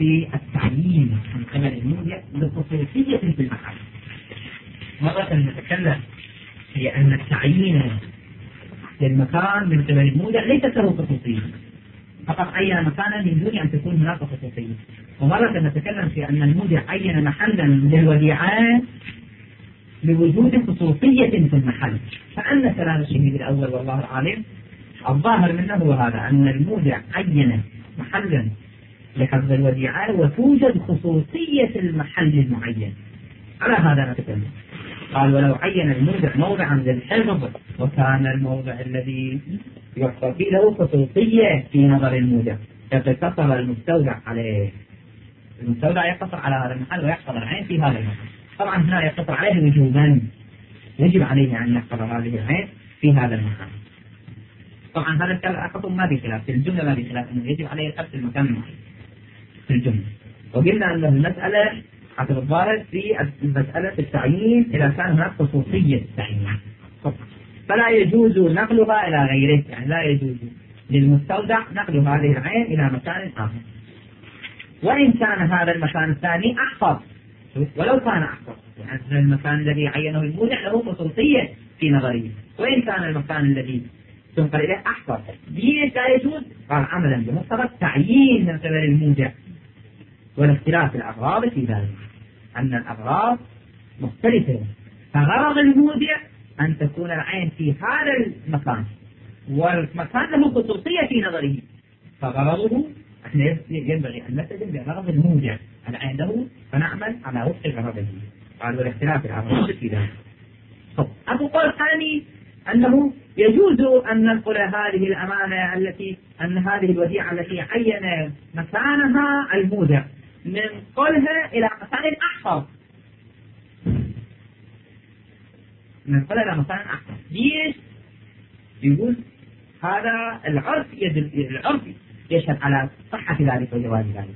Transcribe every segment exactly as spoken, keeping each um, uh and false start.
في التعيين من قبل المودع لخصوصية في المحل. مرة نتكلم في أن التعيين للمكان من قبل المودع ليست له خصوصية، فقط عين مكانا من دون أن تكون هناك خصوصية. ومرة نتكلم في أن المودع عين محلا للوديعات لوجود خصوصية في المحل. فأن كلام الشهيد الأول والله العالم الظاهر منه هو هذا، أن المودع عين محلا لحفظ الوديعة وتوجد خصوصية المحل المعين. على هذا نتكلم. قال ولو عين المودع موضعا للحفظ وكان الموضع الذي يحفظ فيه له خصوصية في نظر المودع يقتصر المستودع عليه. المستودع يقتصر على هذا المحل ويحفظ العين في هذا المحل. طبعا هنا يقتصر عليه وجوبا، يجب عليه أن يحفظ هذه العين في هذا المحل. طبعا هذا الحكم ما بخلاف في الجملة، ما بخلاف أنه يجب عليه الحفظ المكان المحل في الجملة. وقلنا أن المسألة حسب الظاهر في مسألة التعيين إذا كان هناك خصوصية التعيين فلا يجوز نقلها إلى غيره، يعني لا يجوز للمستودع نقل هذه العين إلى مكان آخر، وإن كان هذا المكان الثاني أحفظ ولو كان أحفظ، يعني المكان الذي عينه المودع له خصوصية في نظره، وإن كان المكان الذي تنقل إليه أحفظ ليش لا يجوز؟ قال عملا بمقتضى التعيين من قبل المودع والاختلاف الأغراض في ذلك، أن الأغراض مختلفة. فغرض المودع أن تكون العين في هذا المكان والمكان له خصوصية في نظره، فغرضه احنا ينبغي أن نلتزم بغرض المودع العين له فنعمل على وفق غرضه. قال والاختلاف الأغراض في ذلك. أبو قول ثاني أنه يجوز أن ننقل هذه الأمانة التي أن هذه الوديعة التي عين مكانها المودع ننقلها إلى مكان أحفظ، ننقلها إلى مكان أحفظ. ليش؟ يقول هذا العرف يدل، العرف يشهد على صحة ذلك وجواز ذلك.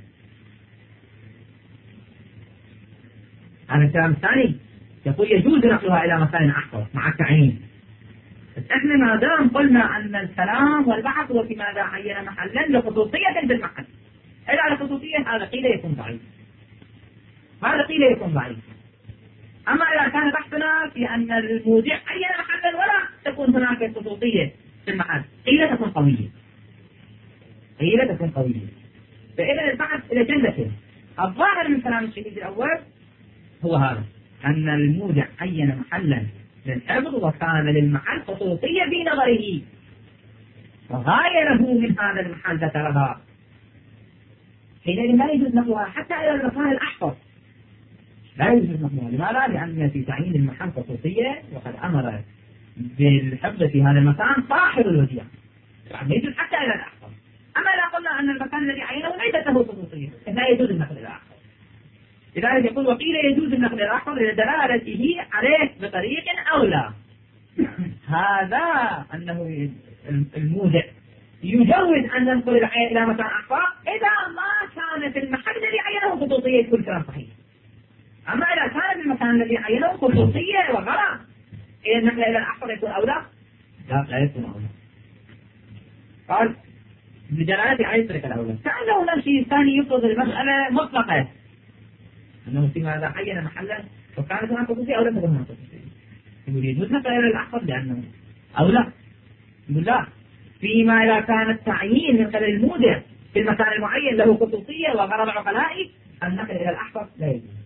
هذا الكلام الثاني يقول يجوز نقلها إلى مكان أحفظ مع التعيين. احنا ما دام قلنا ان الكلام والبحث هو فيما لا عين محلا لخصوصية بالمحل، إذا لخصوصية هذا قيل يكون ضعيف، هذا قيل يكون ضعيف. أما إذا كان بحثنا في أن المودع عين محلا ولا تكون هناك خصوصية في المحل قيل تكون قوية، قيل تكون قوية. فإذا البحث إلى جلته الظاهر من كلام الشهيد الأول هو هذا، أن المودع عين محلا للحفظ وكان للمحل خصوصية في نظره وغايره من هذا المحل ذكرها، حينئذ لا يجوز نقلها حتى إلى المكان الأحفظ، لا يجوز نقلها. لماذا؟ لأن في تعيين المحل خصوصية وقد أمر بالحفظ في هذا المكان صاحب الوديعة، يعني يجوز حتى إلى الأحفظ. أما إذا قلنا أن المكان الذي عينه ليس له خصوصية لا يجوز النقل إلى الأحفظ. لذلك يقول وقيل يجوز النقل إلى الأحفظ لدلالته عليه بطريق أولى. هذا أنه المودع يجوز أن ننقل العين إلى مكان أحفظ إذا ما كان في المحل الذي عينه خصوصية، كل كلام صحيح. أما إذا كان في المكان الذي عينه خصوصية وغرض إذا النقل إلى الأحفظ يكون أولى؟ لا لا يكون أولى. قال بدلالة على الطريق الأولى. كأنه نمشي ثاني يفرض المسألة مطلقة أنه فيما إذا عين محلا وكانت هناك خصوصية أو لم تكن هناك خصوصية، يقول يجوز نقل إلى الأحفظ لأنه أولى. يقول لا، فيما إذا كان التعيين من قبل المودع في المكان المعين له خصوصية وغرض عقلائي النقل إلى الأحفظ لا يجوز.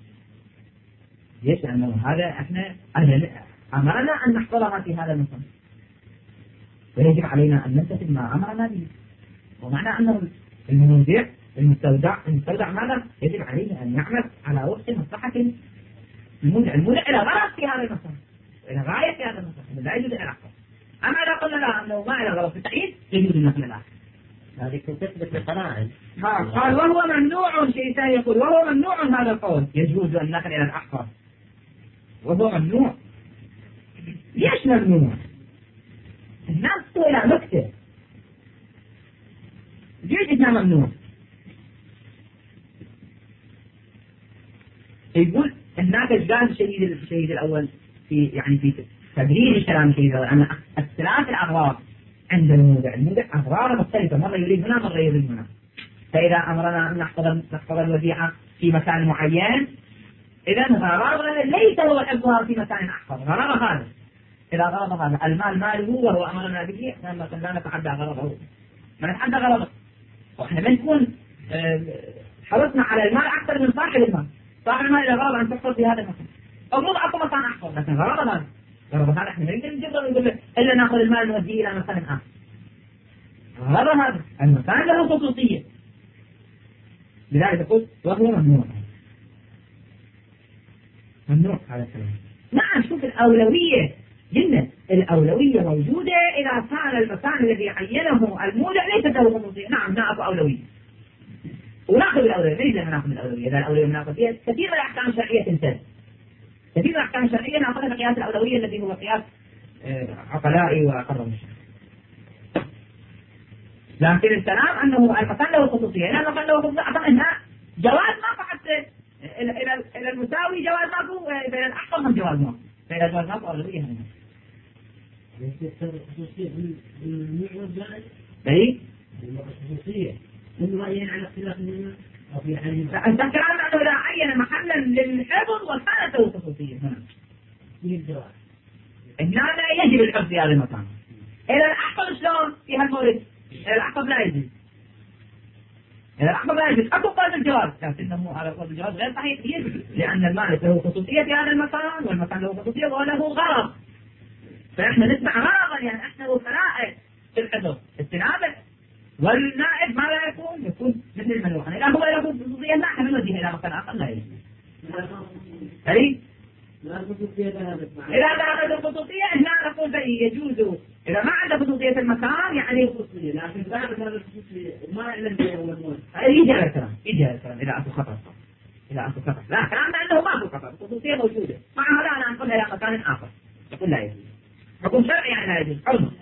ليش؟ لأنه هذا احنا أمرنا أن نحفظها في هذا المكان ويجب علينا أن نمتثل ما أمرنا به. ومعنى أنه المودع المستودع المستودع ماذا؟ يجب عليه أن يعمل على وفق مصلحة المودع، المودع إلى غرض في هذا المكان إلى غاية في هذا المكان لا يجوز إلى الأحفظ. أما إذا قلنا لا أنه ما إلى غرض في التعيين يجوز النقل الآخر. هذه تثبت القرائن. قال وهو ممنوع، شيء ثاني يقول وهو ممنوع هذا القول يجوز النقل إلى الأحفظ، وهو ممنوع. ليش ممنوع؟ الناس إلى نكتة ليش إنها ممنوع؟ يقول هناك قال الشهيد الشهيد الأول في يعني في تدريج كلام الشهيد الأول أن اختلاف الأغراض عند المودع، المودع أغراض مختلفة، مرة يريد هنا مرة يريد هنا، فإذا أمرنا أن نحفظ نحفظ الوديعة في مكان معين، إذا غرضنا ليس هو حفظها في مكان أحفظ، غرض هذا. إذا غرض هذا المال ماله وهو أمرنا به، احنا لا نتعدى غرضه، ما نتعدى غرضه، وإحنا ما نكون حرصنا على المال أكثر من صاحب المال. صاحب المال إذا غرض أن تحفظ في هذا المكان أو مو أكو مكان أحفظ، لكن غرض هذا غرض هذا إحنا ما يمكن نقدر نقول إلا نأخذ المال نوديه إلى مكان آخر. غرض هذا المكان له خصوصية، لذلك قلت وهو ممنوع. ممنوع هذا الكلام. نعم، شوف الأولوية جدا، الأولوية موجودة إذا كان المكان الذي عينه المودع ليس له خصوصية. نعم نعطي أولوية ونأخذ الأولوية. ليس نأخذ الأولوية، إذا الأولوية نأخذ فيها كثير من الأحكام الشرعية تنتهي، كثير من الأحكام الشرعية نأخذها بقياس الأولوية الذي هو قياس عقلائي وأقرب مشروع. لكن الكلام أنه المكان له خصوصية، إذا المكان له خصوصية أعتقد أنها جواز ما فقط إلى إلى إلى المساوي جواز ماكو، إلى الأحفظ هم جواز ماكو، فإذا جواز ماكو أولوية هنا. الخصوصية بالنوع والجائز. أي. الخصوصية من رأيين على اختلاف النوع أو في حال. أنت كلام أنه إذا عين محلا للحفظ وكانت له خصوصية هنا. بالجواز. هنا لا يجب الحفظ في هذا المكان. إلى الأحفظ شلون في هالمورد؟ إلى الأحفظ لا يجب. إلى الأحفظ لا يجب. أكو قول الجواز، لكنه على قول الجواز غير صحيح يجب، لأن المالك له خصوصية في هذا المكان والمكان له خصوصية وله غرض. فإحنا نتبع غرضا، يعني إحنا وفرائض في الحفظ استنابه، والنائب ما لا يكون يكون مثل المنوع. إذا هو له خصوصية ما إحنا بنوديه إلى مكان آخر لا يجب. أي؟ إذا كانت الخصوصية هنا نقول بأي يجوز. إذا ما عنده خصوصية المكان يعني خصوصية، لكن بعد هذا الخصوصية ما يعلم به ولا مو. يجي هذا الكلام، يجي هذا الكلام إذا أكو خطر، إذا أكو خطر. لا، كلامنا أنه ما أكو خطر، الخصوصية موجودة. مع هذا أنا أنقلها إلى مكان آخر، يقول لا يجوز. حكم شرعي يعني لا يجوز. حرمه.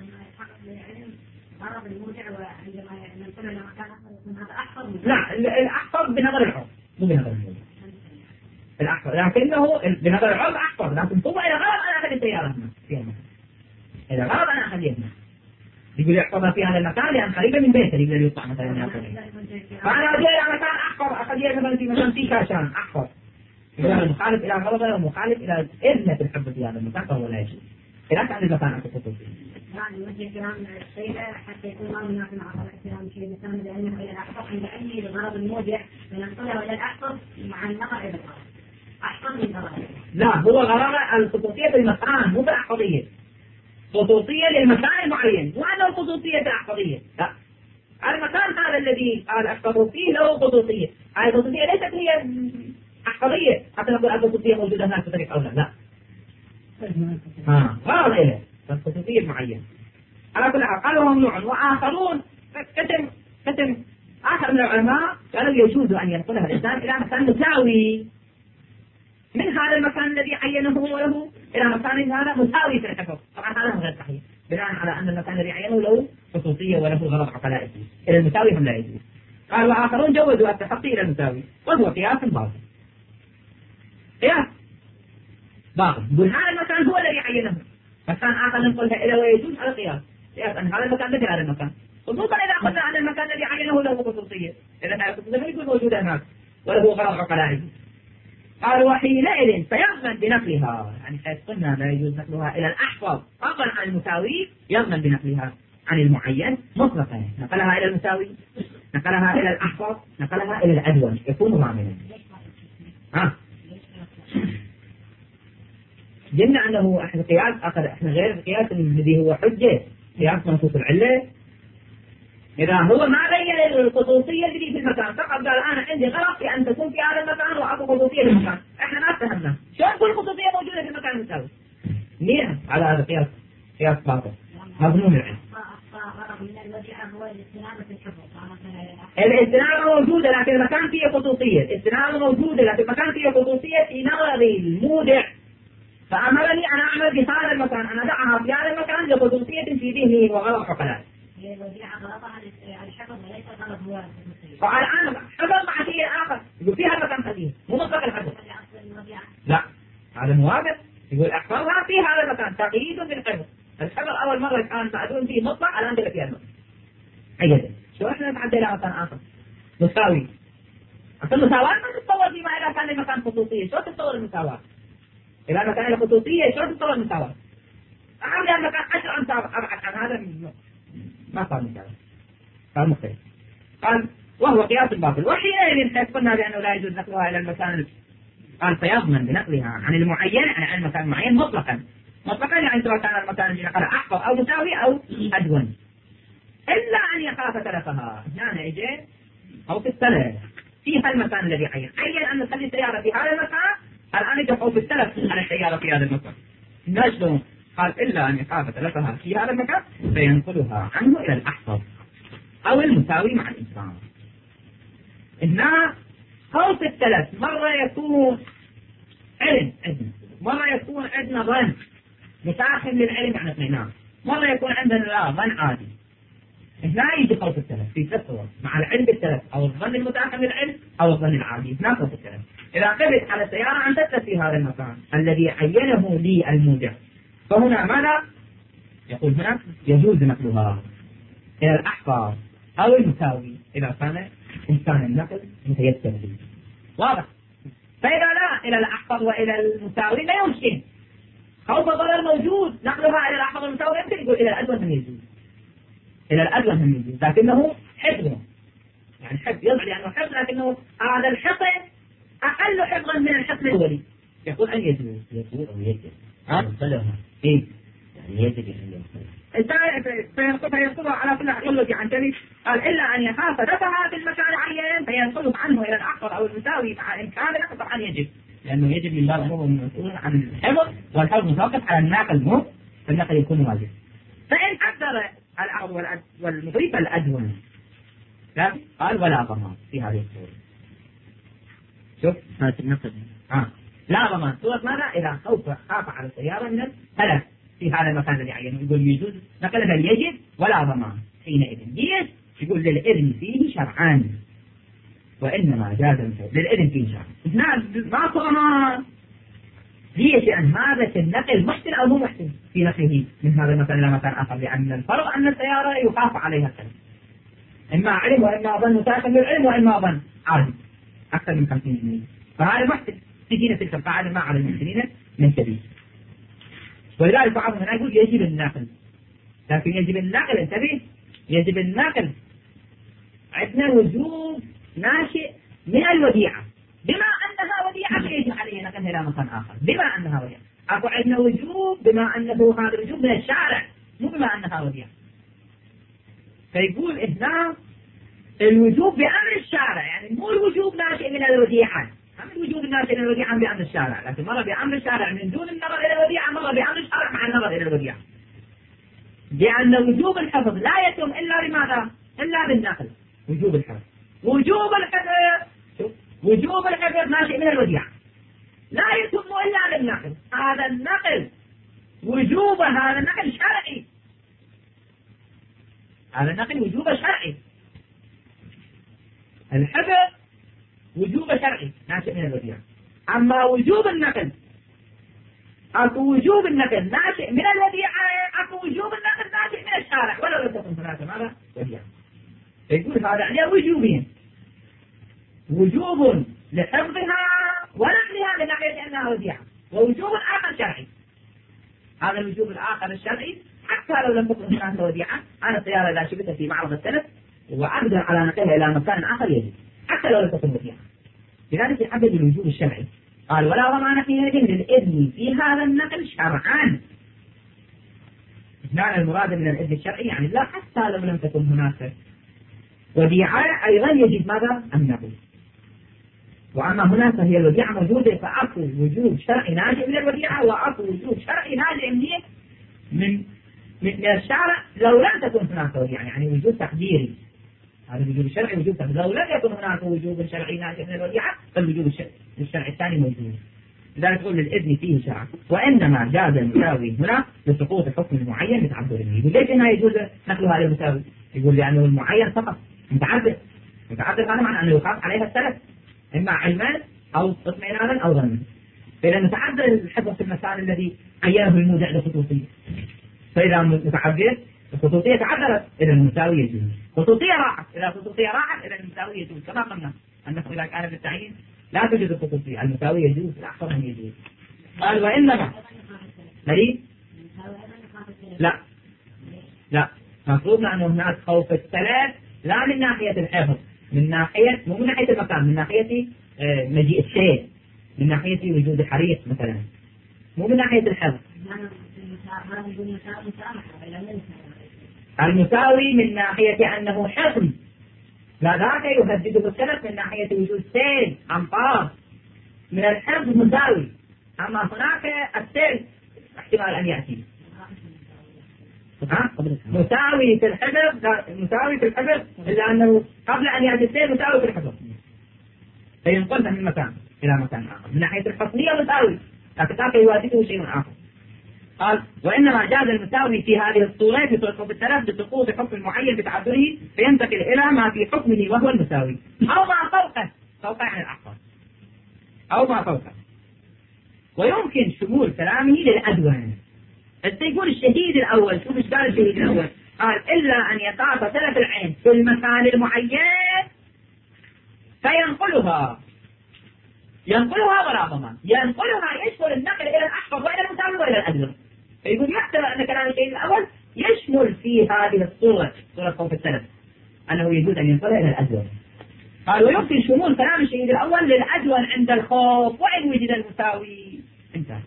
غرض المودع وعندما ننقل إلى مكان آخر يكون هذا أحفظ. لا، الأحفظ بنظر العرف مو بنظر المودع. الأحفظ لكنه بنظر العرف أحفظ، لكن ثم إذا غرض أنا أخذ السيارة هنا في المكان. إذا غرض أنا أخذيه هنا. يقول يحفظها في هذا المكان لأن قريبة من بيته، يقدر يطلع مثلا يأخذ. فأنا أجي إلى مكان أحفظ، أخذيه مثلا في مكان فيه كاشان أحفظ. إذا المخالف إلى غرضه ومخالف إلى إذنة الحفظ في هذا المكان فهو لا يجوز. إذا كان المكان أكو خصوصية. يعني وجه كلام السيد حتى يكون ما مناسب مع كلام شيء مثلا لأنه إلى الأحفظ عند أي غرض المودع ننقله إلى الأحفظ مع النظر إلى الغرض. أحفظ من غرض. لا، هو غرض الخصوصية في المكان مو بالأحفظية. خصوصية للمكان المعين، مو أنه خصوصية الأحفظية. لا. المكان هذا الذي الأحفظ فيه له خصوصية. هذه الخصوصية ليست هي أحفظية حتى نقول الخصوصية موجودة هناك بطريقة أو لا. لا. ها، غرض إليه. الخصوصية معينة. على كل حال قالوا ممنوع، وآخرون كتم كتم آخر من العلماء قالوا يجوز أن ينقلها الإنسان إلى مكان مساوي من هذا المكان الذي عينه له إلى مكان هذا مساوي في الحفظ. طبعا هذا غير صحيح بناء على أن المكان الذي عينه له خصوصية وله غرض عقلائي. إلى المساوي هم لا يجوز. قال وآخرون جوزوا التخطي إلى المساوي وهو قياس باطل. قياس باطل. يقول هذا المكان هو الذي عينه، مكان آخر ننقلها إلى ويجوز على قياس. قياس أن هذا المكان مثل هذا المكان، خصوصا إذا أخذنا عن المكان الذي عينه له خصوصية، إذا هذا الخصوصية ما يكون موجودة هناك وله غرض عقلائي. قال وحينئذ فيضمن بنقلها، يعني حيث قلنا لا يجوز نقلها إلى الأحفظ فضلا عن المساوي، يضمن بنقلها عن المعين مطلقا. نقلها إلى المساوي، نقلها إلى الأحفظ، نقلها إلى الأدون، يكون ضامنا. ها قلنا أنه إحنا قياس أخذ إحنا غير القياس الذي هو حجة، قياس منصوص العلة. إذا هو ما بين الخصوصية اللي في المكان، فقط قال أنا عندي غرض في أن تكون في هذا المكان وأكو خصوصية في المكان، إحنا ما فهمنا شلون كل خصوصية موجودة في المكان المساوي. ليه؟ على هذا قياس قياس باطل مظنون العلم. غرض من الوديعة هو الاستنابة في الحفظ. الاستنابة موجودة لكن المكان فيه خصوصية، الاستنابة موجودة لكن المكان فيه خصوصية في نظر المودع، فأمرني أن أعمل في هذا المكان، أنا أدعها في هذا المكان لخصوصية في ذهني وغرض عقلائي. الوديعة غرضها الحفظ وليس غرض هو الخصوصية. فالآن حفظ مع شيء آخر، يقول في هذا المكان خليه، مو مطلق الحفظ. لا، هذا موافق، يقول احفظها في هذا المكان، تقييد بالحفظ. الحفظ أول مرة كان معدوم فيه مطلق، الآن دل فيها المطلق. أيضا، شو إحنا نتعدى إلى مكان آخر؟ مساوي. أصل المساواة ما تتصور فيما إذا كان المكان خصوصية. شو تتصور المساواة؟ إذا المكان خصوصية شو تتصور المساواة؟ أعمل المكان عشر أمتار أبعد عن هذا ما صار مساواة، صار مختلف. قال وهو قياس باطل. وحينئذ حيث قلنا بأنه لا يجوز نقلها إلى المكان، قال فيضمن بنقلها عن المعين عن المكان المعين مطلقا. مطلقا يعني سواء كان المكان الذي نقلها أحفظ أو مساوي أو أدون، إلا أن يخاف تلفها. هنا يجي أو في السلف في هالمكان الذي عين عين أن نخلي السيارة في هذا المكان، الآن يدفعوا بالسلف عن السيارة في هذا المكان. نجد قال إلا أن يخاف تلفها في هذا المكان فينقلها عنه إلى الأحفظ أو المساوي مع الإنسان. هنا خوف التلف مرة يكون علم عندنا، مرة يكون عندنا ظن متاخم للعلم عن اثنين، مرة يكون عندنا لا ظن عادي. هنا يجي خوف التلف في تصور مع العلم بالتلف أو الظن المتاخم للعلم أو الظن العادي. هنا خوف التلف إذا قبلت على السيارة أن تتلف في هذا المكان الذي عينه لي المودع، فهنا ماذا يقول؟ هنا يجوز نقلها إلى الأحفظ أو المساوي إذا كان إمكان النقل متيسر به. واضح؟ فإذا لا إلى الأحفظ وإلى المساوي لا يمكن، خوف ضرر موجود، نقلها إلى الأحفظ والمساوي يمكن. يقول إلى الأدون هم يجوز، إلى الأدون هم يجوز، لكنه حفظ، يعني حفظ يضع لأنه حفظ، لكنه هذا الحفظ أقل حفظا من الحفظ الأولي. يقول أن يجوز. يجوز أو يجب ينقلها إيه؟ يعني يجب أن ينقلها فينقلها على كل حلة عن تبي. قال إلا أن يخاف دفعها في المكان العين فينقله عنه إلى الأحفظ أو المساوي مع إمكان النقل. طبعا يجب، لأنه يجب من باب هو مسؤول عن الحفظ، والحفظ متوقف على الناقل مو فالنقل يكون واجب. فإن قدر الأرض والمضيف الأدون قال ولا ضمان في هذه الصورة. شوف هذا النقل آه. لا ضمان صورة ماذا؟ إذا خوف خاف على السيارة من التلف في هذا المكان الذي عينه، يقول يجوز نقلها يجب ولا ضمان. حينئذ ليش؟ يقول للإذن فيه شرعان وإنما جاز للإذن فيه شرعان. نعم ما ضمان. ليش؟ لأن هذا النقل محسن أو مو محسن في نقله من هذا المكان إلى مكان آخر، لأن الفرق أن السيارة يخاف عليها التلف، إما علم وإما ظن متاخر للعلم وإما ظن عادي أكثر من خمسين بالمئة، فهذا محسن. تجينا تلك القاعدة ما على المحسنين من سبيل. ولذلك بعضهم هنا يقول يجب النقل، لكن يجب النقل انتبه، يجب النقل عندنا وجوب ناشئ من الوديعة، بما أنها وديعة فيجب عليه نقلها إلى مكان آخر. بما أنها وديعة أكو عندنا وجوب بما أنه هذا الوجوب من الشارع، مو بما أنها وديعة. فيقول هنا الوجوب بأمر الشارع، يعني مو الوجوب ناشئ من الوديعة. هم الوجوب الناشئ من الوديعة بأمر الشارع، لكن مرة بأمر الشارع من دون النظر إلى الوديعة، مرة بأمر الشارع مع النظر إلى الوديعة. لأن وجوب الحفظ لا يتم إلا بماذا؟ إلا بالنقل. وجوب الحفظ وجوب الحفظ وجوب الحفظ ناشئ من الوديعة، لا يتم إلا بالنقل. هذا النقل وجوب هذا النقل شرعي، هذا النقل وجوب شرعي. الحفظ وجوب شرعي ناشئ من الوديعة. أما وجوب النقل أكو وجوب النقل ناشئ من الوديعة، أكو وجوب النقل ناشئ من الشارع ولا لم تكن ثلاثة ماذا؟ وديعة. فيقول هذا عليه وجوبين، وجوب لحفظها ونقلها لناحية أنها وديعة، ووجوب آخر شرعي. هذا الوجوب الآخر الشرعي حتى لو لم تكن هناك وديعة، أنا السيارة إذا شبكت في معرض التلف وأقدر على نقلها إلى مكان آخر يجب حتى لو لم تكن وديعة. لذلك يحدد الوجوب الشرعي. قال ولا ضمان في يد للإذن في هذا النقل شرعان. معنى المراد من الإذن الشرعي يعني لا حتى لو لم تكن هناك وديعة أيضا يجب ماذا؟ النقل. وأما هناك هي الوديعة موجودة فأكو وجوب شرعي ناجئ من الوديعة وأكو وجوب شرعي ناجئ من من من الشارع لو لم تكن هناك وديعة، يعني وجوب تقديري. هذا الوجوب الشرعي وجوب تقديري. لو لم يكن هناك وجوب شرعي ناجئ من الوديعة فالوجوب الشرعي الثاني موجود. لذلك تقول للإذن فيه شرع، وإنما جاز المساوي هنا لسقوط الحكم المعين متعذر به. يقول ليش هنا يجوز نقله على المساوي؟ يقول لأنه المعين فقط متعذر. متعذر هذا معنى أنه يخاف عليها السلف إما علما أو اطمئنانا أو ظنا. فإذا متعذر الحفظ في المكان الذي عينه المودع لخصوصية، فإذا متعذر الخصوصية تعذرت إذا المساوي يجوز، خصوصية راحت إذا الخصوصية راحت إذا المساوي يجوز، كما قلنا أنه إذا كان في التعيين لا توجد الخصوصية المساوي يجوز الأحسن أن يجوز. قال وإنما لي لا لا مفروض أنه هناك خوف الثلاث لا من ناحية الحفظ، من ناحية مو من ناحية المكان، من ناحية مجيء الشيء، من ناحية وجود حريق مثلا، مو من ناحية الحفظ. المساوي من ناحية أنه حفظ، لا ذاك يهدده السلف من ناحية وجود سيل أمطار، من الحفظ مساوي، أما هناك السيل احتمال أن يأتي. مساوي في الحفظ مساوي في الحفظ إلا أنه قبل أن يأتي السيل مساوي في الحفظ، فينقلنا من مكان إلى مكان آخر، من ناحية الحفظية مساوي، لكن ذاك يواجهه شيء آخر. قال وإنما جاز المساوي في هذه الصورة في صورة حكم الثلاث بسقوط حكم معين بتعذره فينتقل إلى ما في حكمه وهو المساوي أو ما فوقه، فوقه عن الأحقر أو ما فوقه. ويمكن شمول كلامه للأدوان. يقول الشهيد الأول، شوف إيش قال الشهيد الأول، قال إلا أن يقع تلف العين في المكان المعين فينقلها ينقلها ولا ضمان، ينقلها يشمل النقل إلى الأحفظ وإلى المساوي وإلى الأدنى. فيقول يحتمل أن كلام الشيء الأول يشمل في هذه الصورة صورة خوف السلف أنه يجوز أن ينقلها إلى الأدنى. قال ويمكن شمول كلام الشيء الأول للأدنى عند الخوف وإن وجد المساوي. انتهى.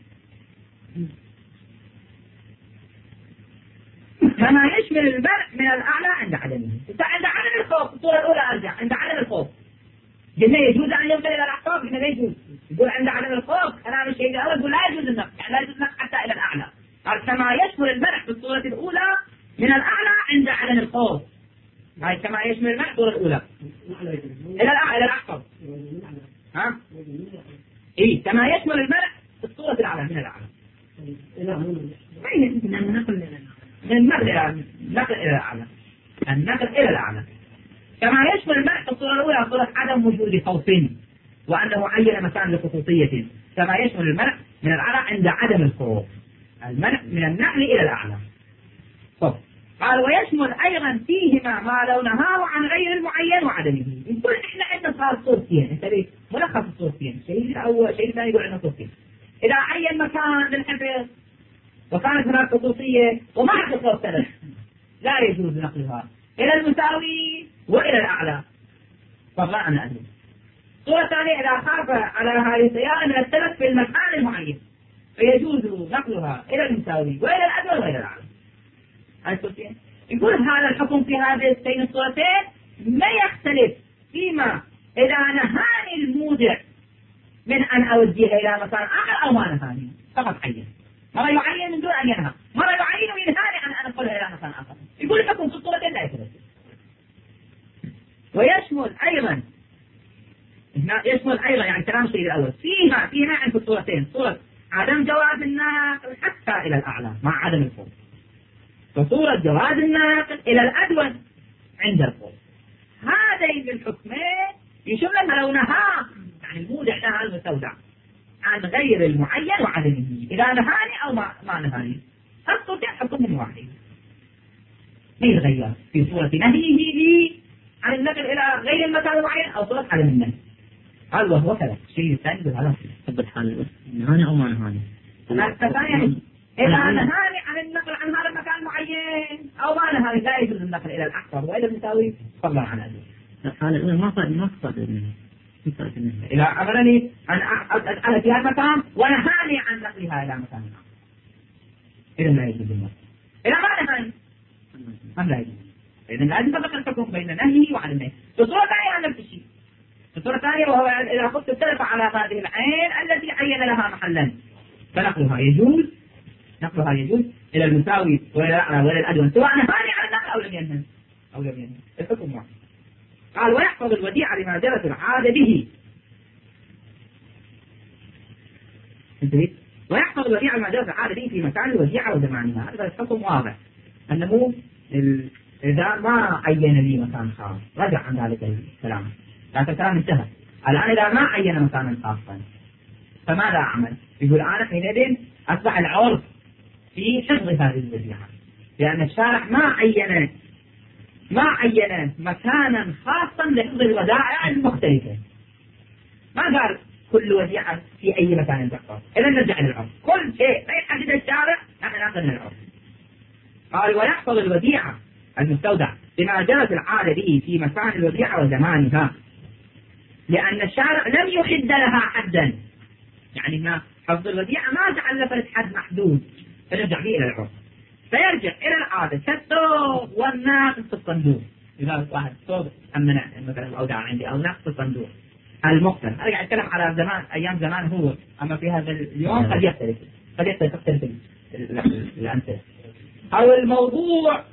كما يشمل البرء من الأعلى عند عدمه. عند عدم الخوف الصورة الأولى أرجع عند عدم الخوف قلنا يجوز أن ينقل إلى الأحقاب، قلنا لا يجوز. يقول عند عدم الخوف كلام الشيء الأول يقول لا يجوز النقل، يعني لا يجوز النقل حتى إلى الأعلى. قال كما يشمل المرح في الصورة الأولى من الأعلى عند عدم الخوف، هاي كما يشمل المرح الصورة الأولى إلى الأعلى إلى الأحقاب. ها؟ إيه كما يشمل المرح في الصورة الأعلى من الأعلى. من النقل من النقل إلى النقل إلى الأعلى، النقل إلى الأعلى. كما يشمل المنع في الصورة الأولى صورة عدم وجود خوف وأنه عين مكان لخصوصية، كما يشمل المنع من الأعلى عند عدم الخوف، المنع من النقل إلى الأعلى. طب. قال ويشمل أيضا فيهما ما لو نهاه عن غير المعين وعدمه. يقول إحنا عندنا صار صورتين، أنت ليش ملخص الصورتين، شيء الأول شيء الثاني يقول عندنا صورتين. إذا عين مكان للحفظ وكانت هناك خصوصية وما حدث صورة ثلاث لا يجوز نقلها إلى المساوي وإلى الأعلى فضلا عن الأدنى. صورة ثانية إذا خاف على هذه السيارة من السلف في المكان المعين فيجوز نقلها إلى المساوي وإلى الأدنى وإلى الأعلى. الصورتين يقول هذا الحكم في هذه السين الصورتين ما يختلف فيما إذا نهاني المودع من أن أوجه إلى مكان آخر أو ما نهاني، فقط عين. مرة يعين من دون أن ينهى، مرة يعين وينهاني عن أن أنقلها إلى مكان آخر. يقول الحكم في الصورتين لا يختلف. ويشمل أيضا يشمل أيضا يعني كلام الشيء الأول فيما فيما عند الصورتين صورة عدم جواز الناقل حتى إلى الأعلى مع عدم الخوف، وصورة جواز الناقل إلى الأدون عند الخوف. هذين الحكمين يشملها لو نهى يعني المودع نهى المستودع عن غير المعين وعدمه، إذا نهاني أو ما, ما نهاني الصورتين حكم من واحد ما يتغير في صورة نهيه لي عن النقل إلى غير المكان المعين أو صورة عدم النهي. قال وهو كذا الشيء الثاني بهذا طب الحال نهاني أو ما نهاني؟ الثاني إذا نهاني عن النقل عن هذا المكان المعين أو ما نهاني لا يجوز النقل إلى الأحقر وإلى المساوي فضلا عن هذا. الحالة الأولى ما صار ما صار إذا أمرني أن أدخل في هذا المكان ونهاني عن نقلها إلى مكان آخر إذا لا يجوز النقل. إذا ما نهاني أم لا يجوز. إذا لازم تفرق الحكم بين نهيه وعن النهي. في صورة ثانية نفس الشيء. في صورة ثانية وهو إذا قلت السلف على هذه العين التي عين لها محلا فنقلها يجوز نقلها يجوز إلى المساوي وإلى الأعلى وإلى الأدنى سواء نهاني عن النقل أو لم ينهى أو لم ينهى الحكم واحد. قال ويحفظ الوديعة لما جرت العادة به. انتبه ويحفظ الوديعة لما جرت العادة به في مكان الوديعة وزمانها. هذا الحكم واضح أنه إذا ما عين لي مكان خاص رجع عن ذلك الكلام لكن الكلام انتهى. الآن إذا ما عين مكانا خاصا فماذا أعمل؟ يقول أنا حينئذ أصبح العرف في حفظ هذه الوديعة لأن الشارع ما عين ما عين مكانا خاصا لحفظ الودائع المختلفة. ما قال كل وديعة في أي مكان تحفظ. إذا نرجع للعرف، كل شيء يحدد الشارع نحن نأخذ من العرف. قال ويحفظ الوديعة المستودع بما جرت العادة به في مكان الوديعة وزمانها، لأن الشارع لم يحد لها حدا. يعني ما حفظ الوديعة ما جعل حد محدود، فنرجع به إلى العرف، فيرجع إلى العادة كالثوب والناقص في الصندوق. إذا واحد ثوب أمنا مثلا الأوداع عندي أو ناقص في الصندوق المختلف، أنا قاعد أتكلم على زمان أيام زمان هو، أما في هذا اليوم قد يختلف قد يختلف تختلف الأمثلة أو الموضوع.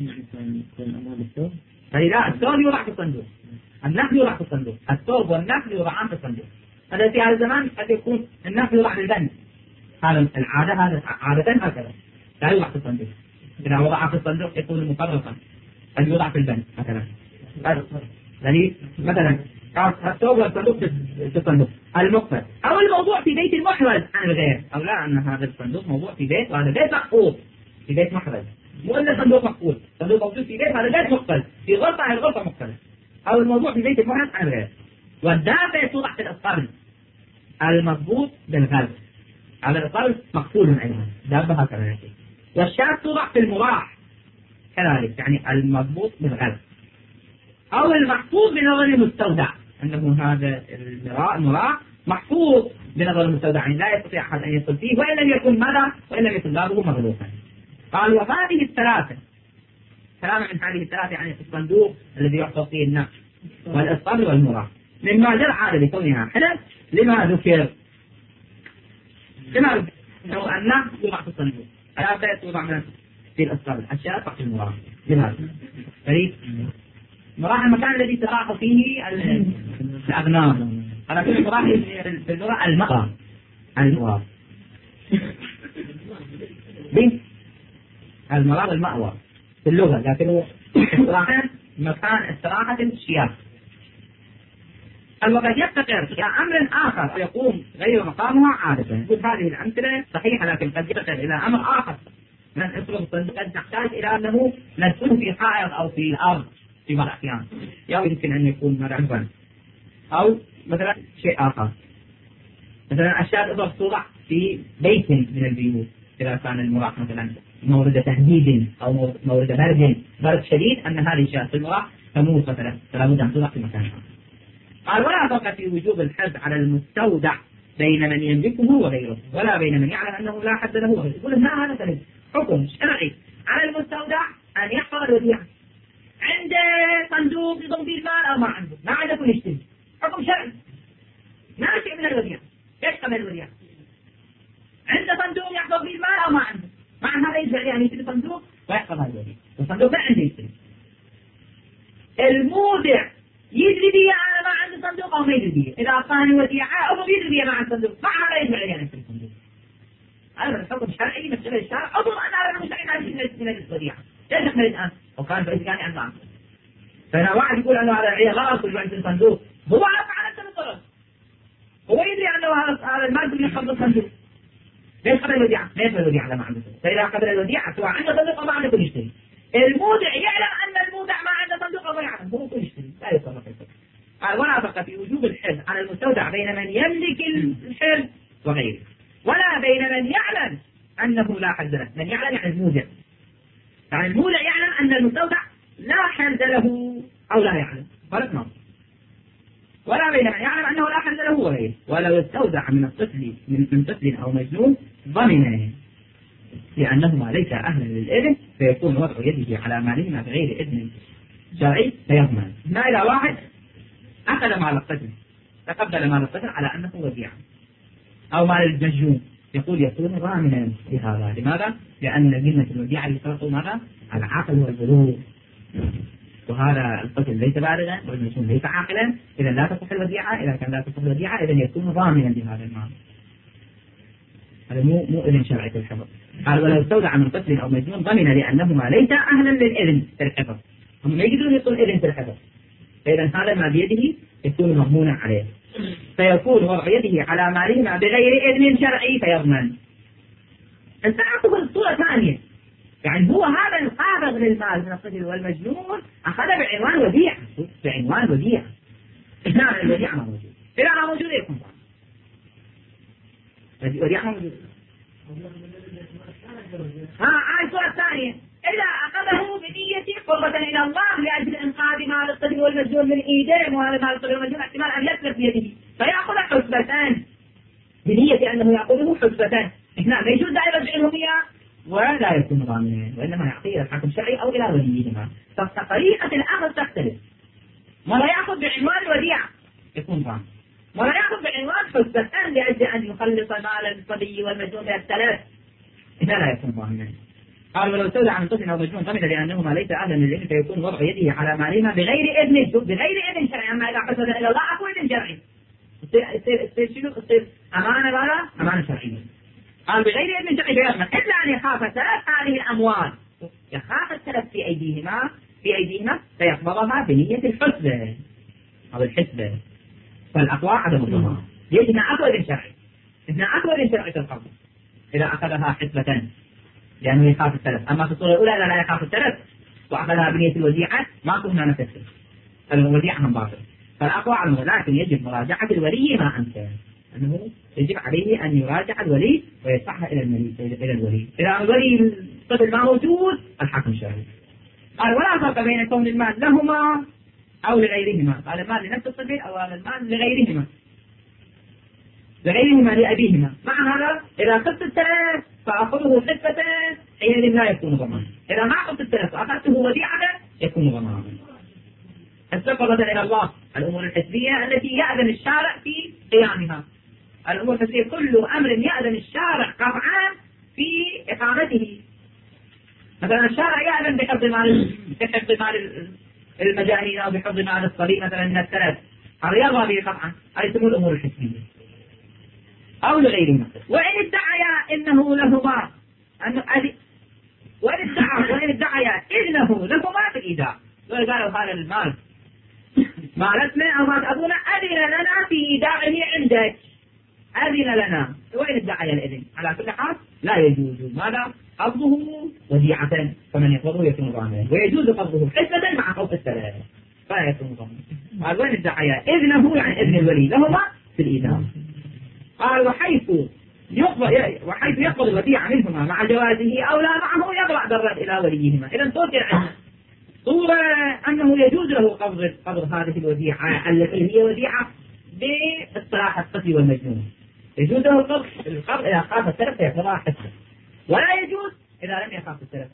فإذا الثوب يوضع في الصندوق، النقل يوضع في الصندوق، الثوب والنقل يوضعان في الصندوق. هذا في هذا الزمان قد يكون النقل يوضع في البنك، هذا العادة هذا عادة هكذا لا يوضع في الصندوق. إذا وضع في الصندوق يكون مفرطا، قد يوضع في البنك مثلا. يعني مثلا الثوب والصندوق في الصندوق المقفل، أو الموضوع في بيت المحرز عن الغير، أو لا أن هذا الصندوق موضوع في بيت وهذا بيت محفوظ في بيت محرز، مو إلا صندوق محفوظ، صندوق موجود في بيت هذا بيت مقفل في غرفة عن الغرفة مقفلة، أو الموضوع في بيت المحرز عن الغير. والدافع توضع في الأسطبل المضبوط بالغلب، على الأسطبل مقفول أيضا دابة هكذا يعني. والشاة توضع في المراح كذلك، يعني المضبوط بالغلب، أو المحفوظ بنظر المستودع، أنه هذا المراح محفوظ بنظر المستودع، يعني لا يستطيع أحد أن يدخل فيه وإن لم يكن ماذا وإن لم يكن بابه مغلوقا. قال وهذه الثلاثة، كلام من هذه الثلاثة يعني في الصندوق الذي يحفظ فيه النقش والأسطبل والمراح، مما جرى عادة لكونها حلف لما ذكر لما ذكر أنه النقش يوضع في الصندوق، الآبات يوضع في الأسطبل، أشياء تحت المراح. لماذا؟ فريق مراح المكان الذي تراح فيه الأغنام، على كل مراح في اللغة المقام المواف المراح المأوى في اللغة، لكنه استراحة مكان استراحة الشياخ. وقد يفتقر إلى أمر آخر يقوم غير مقامها عادة. هذه الأمثلة صحيحة، لكن قد يفتقر إلى أمر آخر من أسلوب الصندوق، قد نحتاج إلى أنه ندخل في حائط أو في الأرض في بعض الأحيان، أو يمكن أن يكون مرعبا، أو مثلا شيء آخر، مثلا أشياء تقدر توضع في بيت من البيوت إذا كان المراح مثلا مورد تهديد أو مورد برد برد شديد، أن هذه الأشياء في المراح تموت مثلا، فلا بد أن توضع في مكانها. قال ولا فرق في وجوب الحد على المستودع بين من يملكه وغيره، ولا بين من يعلم أنه لا حد له وغيره. يقول ما هذا كلام حكم شرعي على المستودع أن يحفظ الوديعة، عنده صندوق يضم فيه المال أو ما عنده، ما عنده كل يشتري، حكم شرعي ناشئ من الوديعة. ايش قبل الوديعة؟ عنده صندوق يحفظ فيه المال أو ما عنده، مع هذا يجب عليه أن يشتري صندوق ويحفظ هذا الوديعة، والصندوق ما عنده يشتري. المودع يدري بي أنا ما عندي صندوق أو ما يدري بي، إذا أعطاني وديعة أو يدري بي ما عندي صندوق، مع هذا يجب عليه أن يشتري صندوق. هذا الحكم الشرعي مسألة الشرع، أظن أنا أنا مستعين على من الوديعة. ليش إحنا الآن؟ وكان بعيد كان عن بعض. فهنا واحد يقول أنه هذا العيال غلط واللي عنده صندوق، هو عارف على أنه غلط، هو يدري أنه هذا هذا المال اللي يحفظ الصندوق. ليش قبل الوديعة؟ ليش قبل الوديعة لما عنده صندوق؟ فإذا قبل الوديعة سواء عنده صندوق أو ما عنده كل يشتري. المودع يعلم أن المودع ما عنده صندوق أو ما يعلم، هو كل يشتري لا يتصرف في الصندوق. قال ولا فرق في وجوب الحل على المستودع بين من يملك الحل وغيره، ولا بين من يعلم أنه لا حد له. من يعلم يعني المودع، يعني المودع يعلم أن المستودع لا حد له أو لا يعلم، فرق نظر. ولا بين من يعلم أنه لا حد له وغيره، ولو استودع من الطفل من طفل أو مجنون ضمنه، لأنهما ليس أهلا للإذن، فيكون وضع يده على مالهما بغير إذن شرعي فيضمن. ما إلى واحد أخذ مال الطفل، تقبل مال الطفل على أنه وديعة، أو مال المجنون، يقول يكون ضامنا بهذا. لماذا؟ لأن ذمة الوديعة يشترط ماذا؟ العقل والبلوغ، وهذا الطفل ليس بالغا والمجنون ليس عاقلا، إذا لا تصح الوديعة. إذا كان لا تصح الوديعة إذا يكون ضامنا بهذا المال. هذا مو مو إذن شرعي في الحفظ. قال ولو استودع من طفل أو مجنون ضمن لأنهما ليس أهلا للإذن في الحفظ، هم ما يقدرون يقولون إذن في الحفظ، فإذا هذا ما بيده يكون مضمونا عليه، فيكون وضع يده على مالهما بغير إذن شرعي فيضمن. أنت أعطوا الصورة ثانية، يعني هو هذا القابض للمال من الطفل والمجنون أخذ بعنوان وديعة، بعنوان وديعة. هنا الوديعة ما موجود، إذا ما موجود يكون ضامن. الوديعة ما موجود. ها هاي الصورة الثانية، إذا أخذه بنية قربة إلى الله لأجل إنقاذ مال الطفل والمجنون من إيديه، وهذا مال الطفل والمجنون احتمال أن يتلف بيده فيأخذ حسبتان بنية أنه يأخذه حسبتان. هنا ما يجوز لا يرجع لهم إياه ولا يكون ضامنا، وإنما يعطيه الحكم الشرعي أو إلى وليهما. فطريقة الأخذ تختلف، مرة يأخذ بعنوان الوديعة يكون ضامن، مرة يأخذ بعنوان حسبتان لأجل أن يخلص مال الصبي والمجنون من الثلاث، إذا لا يكون ضامنا. قال ولو استودع عن طفل أو مجنون ضمن لأنهما ليس أهلا للإذن فيكون وضع يده على مالهما بغير إذن، بغير إذن شرعي. أما إذا حسب إلى الله أكو إذن شرعي، تصير تصير شنو؟ تصير أمانة ولا أمانة شرعية. قال بغير إذن شرعي بيضمن إلا أن يخاف تلف هذه الأموال، يخاف التلف في أيديهما في أيديهما فيقبضها بنية الحسبة أو الحسبة. فالأقوى عدم الضمان. ليش؟ هنا أكو إذن شرعي، هنا أكو إذن شرعي في القبض إذا أخذها حسبة لأنه يخاف التلف. أما في الصورة الأولى لا, لا يخاف التلف وأخذها بنية الوديعة ماكو هنا نفس الوديعة هم باطل. فالأقوى عنه، لكن يجب مراجعة الولي ما أمكن، أنه يجب عليه أن يراجع الولي ويدفعها إلى الملي إلى الولي. إذا الولي الطفل ما موجود الحكم الشرعي. قال ولا فرق بين كون المال لهما أو لغيرهما، قال المال لنفس الطفل أو المال لغيرهما لغيرهما لأبيهما. مع هذا إذا خفت التلف فأخذه حسبة حينئذ لا يكون ضمانا، إذا ما خفت التلف فأخذته وديعة يكون ضمانا. استقرت إلى الله الأمور الحسبية التي يأذن الشارع في قيامها. الأمور الحسبية كل أمر يأذن الشارع قطعا في إقامته. مثلا الشارع يأذن بحفظ مال بحفظ مال المجانين أو بحفظ مال الصبي مثلا من الثلاث، هذا يرضى به قطعا، هذه تسمى الأمور الحسبية. أو لغيرهما. وإن ادعيا إنه لهما أنه أدي وإن ادعى وإن ادعيا إنه لهما في الإيداع، لو قالوا هذا المال مالتنا أو مال أبونا أذن لنا في إيداعه عندك، أذن لنا، وإن ادعيا الإذن على كل حال لا يجوز ماذا؟ قبضه وديعة، فمن يقبضه يكون ضامنا، ويجوز قبضه حسبة مع خوف الثلاث فلا يكون ضامنا. قال وإن ادعيا إذنه يعني إذن الولي لهما في الإيداع. قال وحيث يقبض وحيث يقبض الوديعة منهما مع جوازه أو لا معه يبرأ بالرد إلى وليهما. إذا صورة عندنا صورة أنه يجوز له قبض قبض هذه الوديعة التي هي وديعة باصطلاح الطفل والمجنون، يجوز له القبض القبض إذا خاف التلف فيقبضها حسبة، ولا يجوز إذا لم يخاف التلف،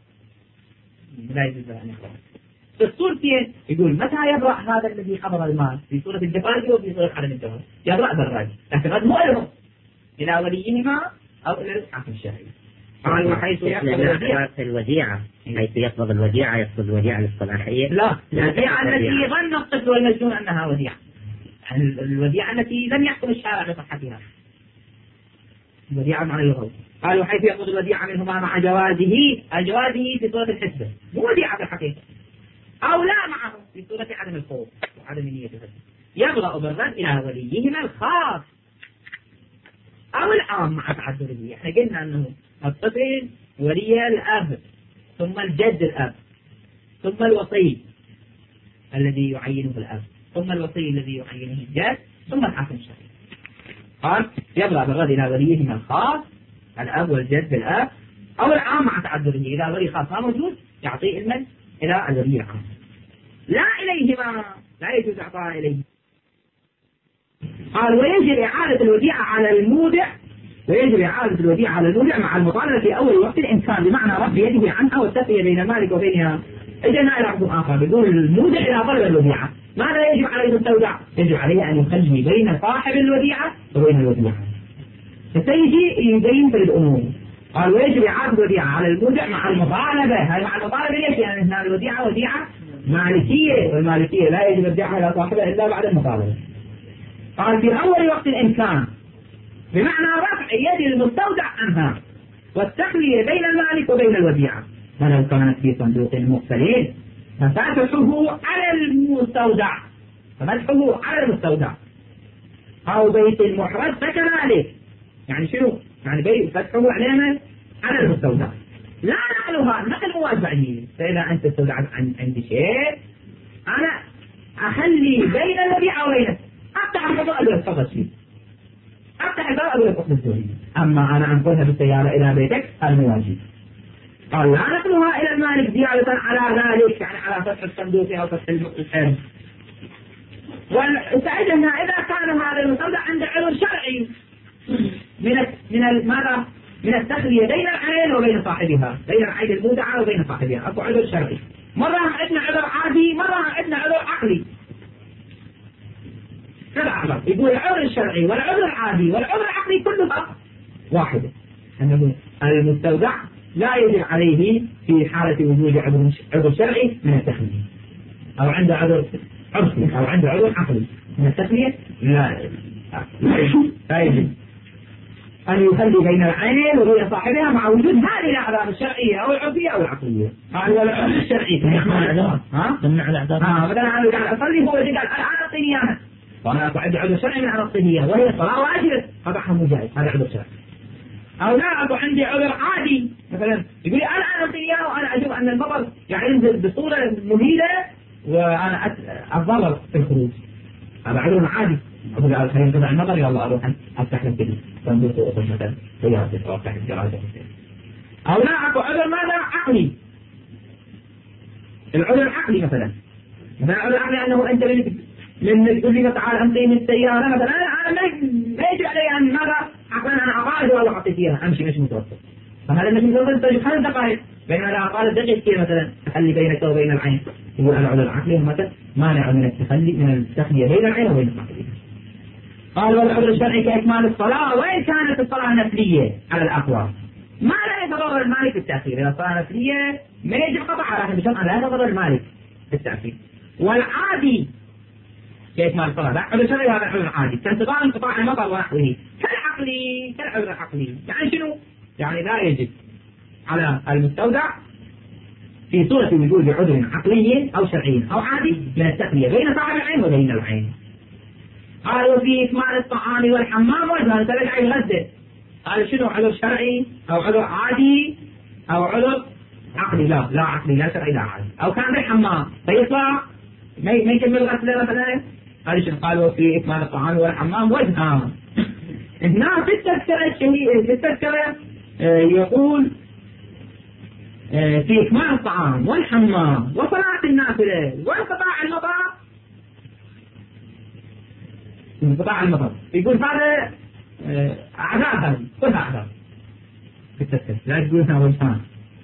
لا يجوز له أن يقبض. في الصورتين يقول متى يبرأ هذا الذي قبض المال؟ في صورة الجواز وفي صورة عدم الجواز يبرأ بالرد، لكن الرد مو لهم إلى وليهما أو إلى الحاكم الشرعي. قال وحيث يقبض الوديعة حيث يقبض الوديعة يقبض الوديعة الاصطلاحية؟ لا، الوديعة التي ظن الطفل والمجنون أنها وديعة، الوديعة التي لم يحكم الشارع بصحتها، الوديعة مع اللغة. قال وحيث يقبض الوديعة منهما مع جوازه، الجوازه في صورة الحسبة مو وديعة في الحقيقة، أو لا معه في صورة عدم الخوف وعدم نية الحسبة، يبرأ بالرد إلى وليهما الخاص أو العام مع تعذره. احنا قلنا أنه الطفل ولي الأب ثم الجد الأب ثم الوصي الذي يعينه الأب ثم الوصي الذي يعينه الجد ثم الحاكم الشرعي. قال يبرأ بالرد إلى وليهما الخاص الأب والجد الأب أو العام مع تعذره. إذا ولي خاص ما موجود يعطي المن إلى الولي العام، لا إليهما، لا يجوز إعطاء إليه. قال ويجب إعادة الوديعة على المودع ويجب إعادة الوديعة على المودع مع المطالبة في أول وقت الإمكان، بمعنى رد يده عنها والتسوية بين المالك وبينها. إجينا إلى حكم آخر بيقول المودع إذا طلب الوديعة ماذا يجب عليه المستودع؟ يجب عليه أن يخلي بين صاحب الوديعة وبين الوديعة، فسيجي يبين في الأمور. قال ويجب إعادة الوديعة على المودع مع المطالبة. هاي مع المطالبة ليش؟ يعني هنا الوديعة وديعة مالكية، والمالكية لا يجب الوديعة إلى صاحبها إلا بعد المطالبة. قال في أول وقت الإمكان، بمعنى رفع يد المستودع عنها والتخلية بين المالك وبين الوديعة. ولو كانت في صندوق مختلف ففتحه على المستودع ففتحه على المستودع أو بيت المحرز فكذلك. يعني شنو؟ يعني بيت فتحه علامة على المستودع، لا نقلها نقل مواجب عندي. فإذا أنت استودعت عندي شيء أنا أخلي بين الوديعة وبينك، أفتح الباب أقول لك تفضل شيء، أفتح الباب أقول لك أخذ الزوجية. أما أنا أنقلها بالسيارة إلى بيتك هذا واجب. قال لا نقلها إلى المالك زيادة على ذلك، يعني على فتح الصندوق أو فتح الحرم. وسألنا إذا كان هذا المستودع عند عذر شرعي من من ماذا؟ من التخلية بين العين وبين صاحبها، بين العين المودعة وبين صاحبها، أكو عذر شرعي. مرة عندنا عذر عادي، مرة عندنا عذر عقلي. كذا عذر، يقول العذر الشرعي والعذر العادي والعذر العقلي كلها واحدة. أنه المستودع لا يجب عليه في حالة وجود عذر شرعي من التخلية، أو عنده عذر عرفي أو عنده عذر عقلي من التخلية، لا لا يجب أن يخلي بين العين وبين صاحبها مع وجود هذه الأعذار الشرعية أو العرفية أو العقلية. هذا العذر الشرعي تمنع الأعذار، ها؟ تمنع الأعذار. ها مثلا أنا قاعد أصلي هو يجي قال الآن أعطيني إياها، وأنا أكو عندي عذر شرعي من أعطيه وهي الصلاة واجبة، قطعها مو جائز، هذا عذر شرعي. أو لا أكو عندي عذر عادي، مثلا يقول لي الآن أعطيني إياها وأنا أشوف أن المطر يعني ينزل بصورة مهيلة وأنا أتضرر في الخروج، هذا عذر عادي. أقول له خلينا نقطع المطر يلا أروح أفتح لك صندوق وأطلب مثلا سيارتك أو أفتح الجراج. أو لا أكو عذر ماذا عقلي، العذر العقلي مثلا مثلا العذر العقلي أنه أنت من تقول لي تعال أمضيني السيارة مثلا، أنا ما يجب علي أن ماذا عقلا أنا أقاعد ولا أعطي فيها أمشي مش متوسط، فهذا مش متوسط تجيب خمس دقائق، بينما إذا قال دقيقتين مثلا تخلي بينك وبين العين، يقول العذر العقلي مثلا مانع من التخلي من التخلية بين العين وبين الصاحبين. قال والعذر الشرعي كإكمال الصلاة وإن كانت الصلاة نفلية على الأقوال، ما لا يتضرر المالك بالتأخير. إذا الصلاة نفلية ما يجب قطعها لكن بشرط لا يتضرر المالك بالتأخير. والعادي كإكمال الصلاة، لا عذر شرعي هذا عذر عادي كانتظار انقطاع المطر ونحوه، كالعقلي كالعذر العقلي. يعني شنو؟ يعني لا يجب على المستودع في صورة وجود عذر عقلي أو شرعي أو عادي من التخلية بين صاحب العين وبين العين. قالوا في إكمال الطعام والحمام وجهان ثلاث عين غزة. قالوا شنو عذر شرعي أو عذر عادي أو عذر عقلي؟ لا لا عقلي لا شرعي لا عادي. أو كان بالحمام فيطلع ما ما يكمل غسله مثلا. قالوا شنو؟ قالوا في إكمال الطعام والحمام وجهان. هنا في التذكرة الشهيرة في التذكرة يقول في إكمال الطعام والحمام وصلاة النافلة وانقطاع المطر انقطاع المطر، يقول هذا أعذار، هذه كلها أعذار في التذكرة، لا تقول هنا وجهان.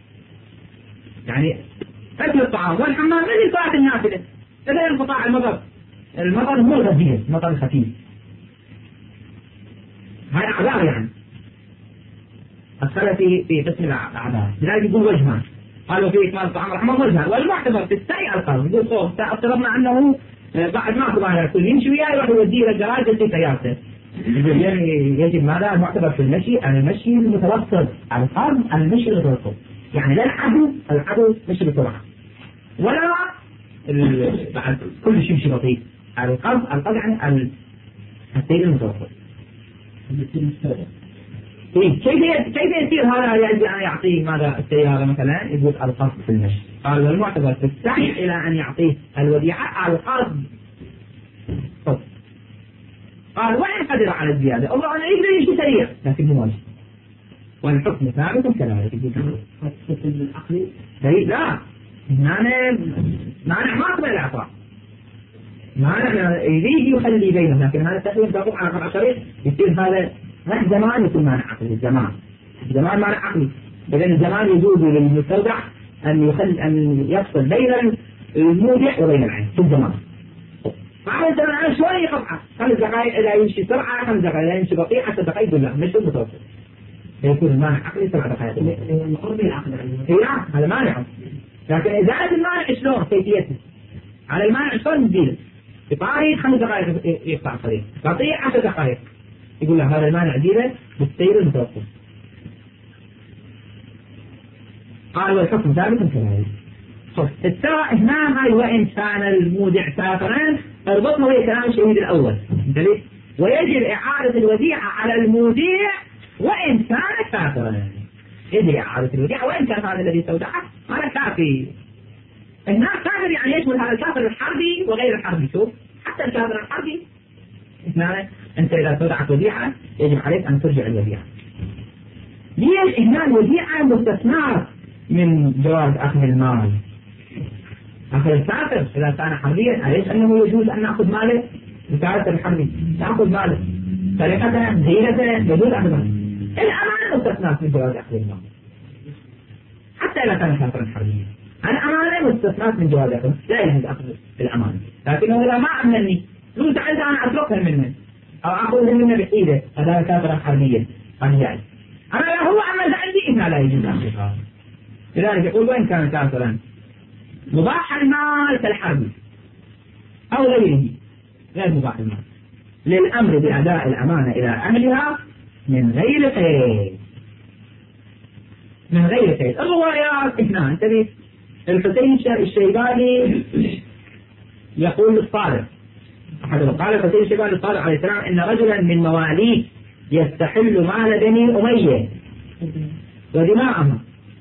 يعني أكل الطعام والحمام مثل صلاة النافلة، إذا انقطاع المطر، المطر مو غزير، مطر خفيف، هاي أعذار يعني أدخل في في قسم الأعذار. لذلك يقول وجهان. قالوا في إكمال الطعام والحمام وجهان. والمعتبر في السريع القلب يقول صوت افترضنا أنه بعد ما أخذ يقول يمشي وياه يروح يوديه إلى الجراج يدي سيارته. يقول يعني يجب ماذا المعتبر في المشي عن المشي المتوسط، على القلب عن المشي المتوسط، يعني لا العدو العدو مشي بسرعة ولا بعد كل شيء مشي بطيء، على القلب القلب يعني السير المتوسط. كيف كيف يصير هذا يجب أن يعطيه ماذا السيارة مثلا؟ يقول القصد في المشي. قال والمعتبر في السعي إلى أن يعطيه الوديعة على القصد. قال وإن قدر على الزيادة الله أنا يقدر يمشي سريع لكن مو واجب، والحكم ثابت كذلك. يقول العقلي سريع لا مانع مانع ما قبل الإعطاء، مانع يريد يخلي بينهم، لكن هذا التخليل تقوم على قطع شريط يصير هذا ما زمان يكون مانع عقلي. الزمان الزمان مانع عقلي، لأن الزمان يجوز للمستودع أن يخل أن يفصل بين المودع وبين العين في الزمان. فعلى الزمان شوي يقطع خمس دقائق إذا يمشي سرعة، خمس دقائق إذا يمشي بطيء، عشر دقائق يقول لا مش المتوسط، يكون المانع عقلي سبع دقائق. القرب العقلي هي هذا مانع، لكن إزالة المانع شلون كيفيته؟ على المانع شلون نزيله؟ بطاري خمس دقائق يقطع الطريق، بطيء عشر دقائق، يقول له هذا المانع زيادة بالسير المتوسط. قال والحكم ثابت كذلك. السواء هنا هاي وإن كان المودع سافرا اربطها وهي كلام الشهيد الأول دليل. ويجب إعادة الوديعة على المودع وإن كان سافرا. يجري إعادة الوديعة وإن كان هذا الذي استودعه هذا كافي. هناك كافر يعني يشمل هذا الكافر الحربي وغير الحربي. شوف حتى الكافر الحربي هنا أنت إذا استودعت وديعة يجب عليك أن ترجع الوديعة. ليش هنا الوديعة مستثناة من جواز أخذ المال؟ أخذ الكافر إذا كان حربيا أليس أنه يجوز أن نأخذ ماله؟ الكافر الحربي نأخذ ماله سرقة زينة يجوز أخذ ماله. الأمانة مستثناة من جواز أخذ المال حتى إذا كان كافرا حربيا. الأمانة مستثناة من جواز أخذ، لا يجوز أخذ الأمانة، لكنه إذا ما أمنني لو تعالى أنا أتركها منه أو أخذها منه بحيلة هذا كافرا حربيا قد جائز. أنا لا هو أمن عندي إذا لا يجوز أخذها. لذلك يقول وإن كان كافرا مباح المال كالحربي أو غيره غير مباح المال للأمر بأداء الأمانة إلى أهلها من غير قيد. من غير قيد. الروايات اثنان انتبه. الحسين الشيباني يقول للصادق أحد قال الحسين الشيباني للصادق عليه السلام إن رجلا من مواليه يستحل مال بني أمية ودماءهم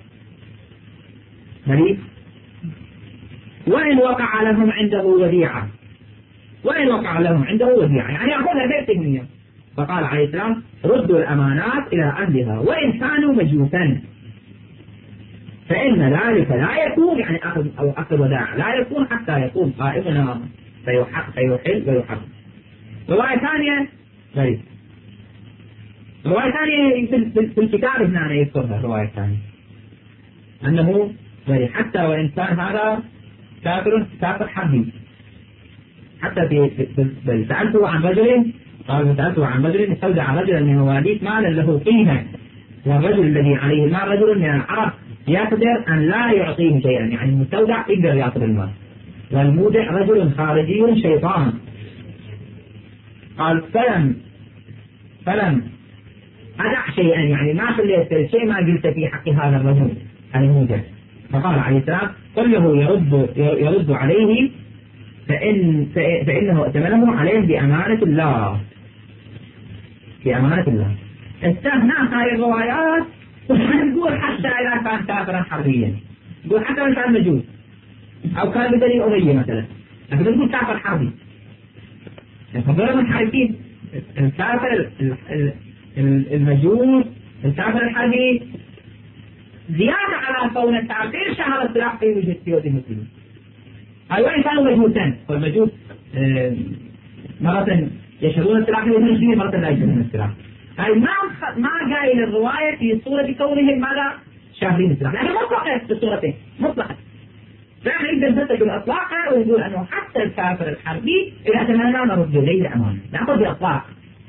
مريض وإن وقع لهم عنده وديعة وإن وقع لهم عنده وديعة يعني يأخذها بيته. فقال عليه السلام ردوا الأمانات إلى أهلها وإن كانوا مجوسا فإن ذلك لا يكون يعني أخذ أو أخذ وداع لا يكون حتى يكون قائمنا فيحل ويحرم. رواية ثانية غريب. رواية ثانية في الكتاب هنا يذكرها رواية ثانية أنه غريب حتى وإن كان هذا كافر كافر حربي. حتى في بل سألته عن رجل قال سألته عن رجل استودع رجلا من مواليك مالا له قيمة والرجل الذي عليه المال رجل من العرب يقدر أن لا يعطيه شيئا يعني المستودع يقدر يأخذ المال والمودع رجل خارجي شيطان. قال فلم فلم أدع شيئا يعني ما خليت شيء ما قلت في حق هذا الرجل المودع. فقال عليه السلام قل له يرد يرد عليه فإن فإنه ائتمنه عليه بأمانة الله بأمانة الله. استثناء هذه الروايات نقول حتى إذا كان كافرا حربيا نقول حتى إذا كان مجوس أو كان بني أمية مثلا لكن نقول كافر حربي. الفضل من حربين الكافر المجوس الكافر الحربي زيادة على كون التعبير شهر السلاح في وجه سيود المسلمين. أي وإن كانوا مجوسا والمجوس مرة يشهدون السلاح في وجه المسلمين مرة لا يشهدون السلاح. أي ما ما قايل الرواية في صورة كونهم ماذا شاهدين السلاح لكن مطلقة في الصورتين مطلقة. فإحنا نقدر نتج الأطلاق ويقول أنه حتى الكافر الحربي إذا أتمنى نرد إليه الأمان نأخذ بأطلاق.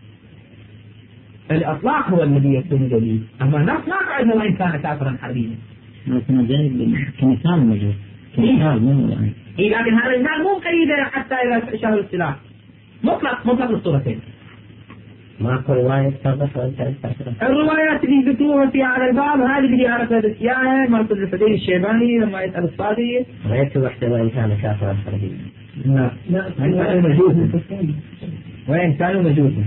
الأطلاق هو الذي يكون دليل أما النص ما قعدنا وإن كان كافرا حربيا. لكن جاي كمثال مجهول كمثال مو يعني. إيه لكن هذا المثال مو قيد حتى إذا شهدوا السلاح مطلق مطلق للصورتين. ماكو رواية سابقة الروايات اللي ذكروها في هذا الباب هذه اللي عرفت السياحة مرت الحسين الشيباني لما يسأل الصادق ويكتب واحدة وإن كان كافرا حربيا. لا لا وإن كانوا مجوسا وإن كانوا مجوسا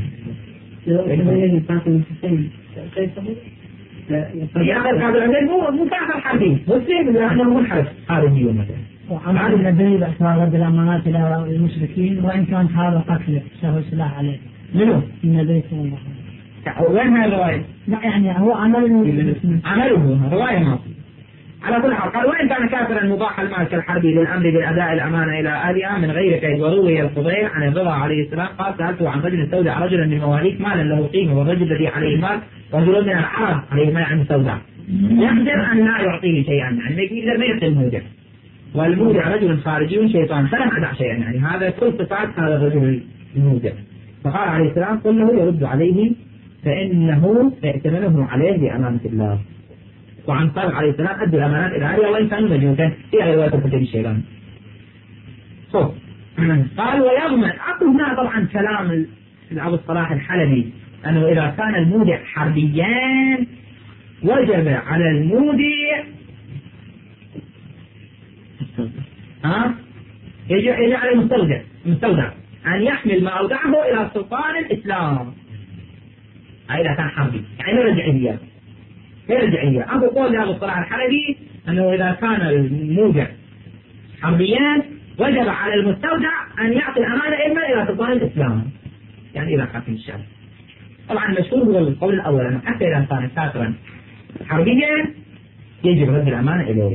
يعني هذا مو مو كافر حربي مسلم لكنه منحرف خارجي مثلا. وعمل النبي بأسماء رد الأمانات إلى المشركين وإن كان هذا قتله شهر السلاح عليه. منو؟ النبي صلى الله عليه وسلم. وين هاي الرواية؟ لا يعني هو عمل عمله رواية ما على كل حال. قال وإن كان كافرا مباح المال كالحربي للأمر بأداء الأمانة إلى أهلها من غير قيد. وروي الفضيل عن الرضا عليه السلام قال سألته عن رجل استودع رجلا من مواليك مالا له قيمة والرجل الذي عليه المال رجل من العرب عليه مال عن مستودع يقدر أن لا يعطيه شيئا يعني ما يقدر ما يعطي المودع والمودع رجل خارجي شيطان فلم أدع شيئا يعني هذا كل صفات هذا الرجل المودع. فقال عليه السلام قل له يرد عليه فإنه ائتمنه عليه بأمانة الله. وعن صالح عليه السلام أدوا الأمانات إلى أهلها وإن كانوا مجوسا في رواية الحسين الشيباني. قال ويضمن أقول هنا طبعا كلام أبو الصلاح الحلبي أنه إذا كان المودع حربيان وجب على المودع ها يجب على المستودع المستودع أن يحمل ما أودعه إلى سلطان الإسلام. إذا كان حربي يعني رجع إياه رجعية. أبو قول أبو الصلاح الحلبي أنه إذا كان المودع حربيا وجب على المستودع أن يعطي الأمانة إما إلى سلطان الإسلام، يعني إلى حاكم الشام. طبعا المشهور هو القول الأول أنه حتى إذا كان كافرا حربيا يجب رد الأمانة إليه.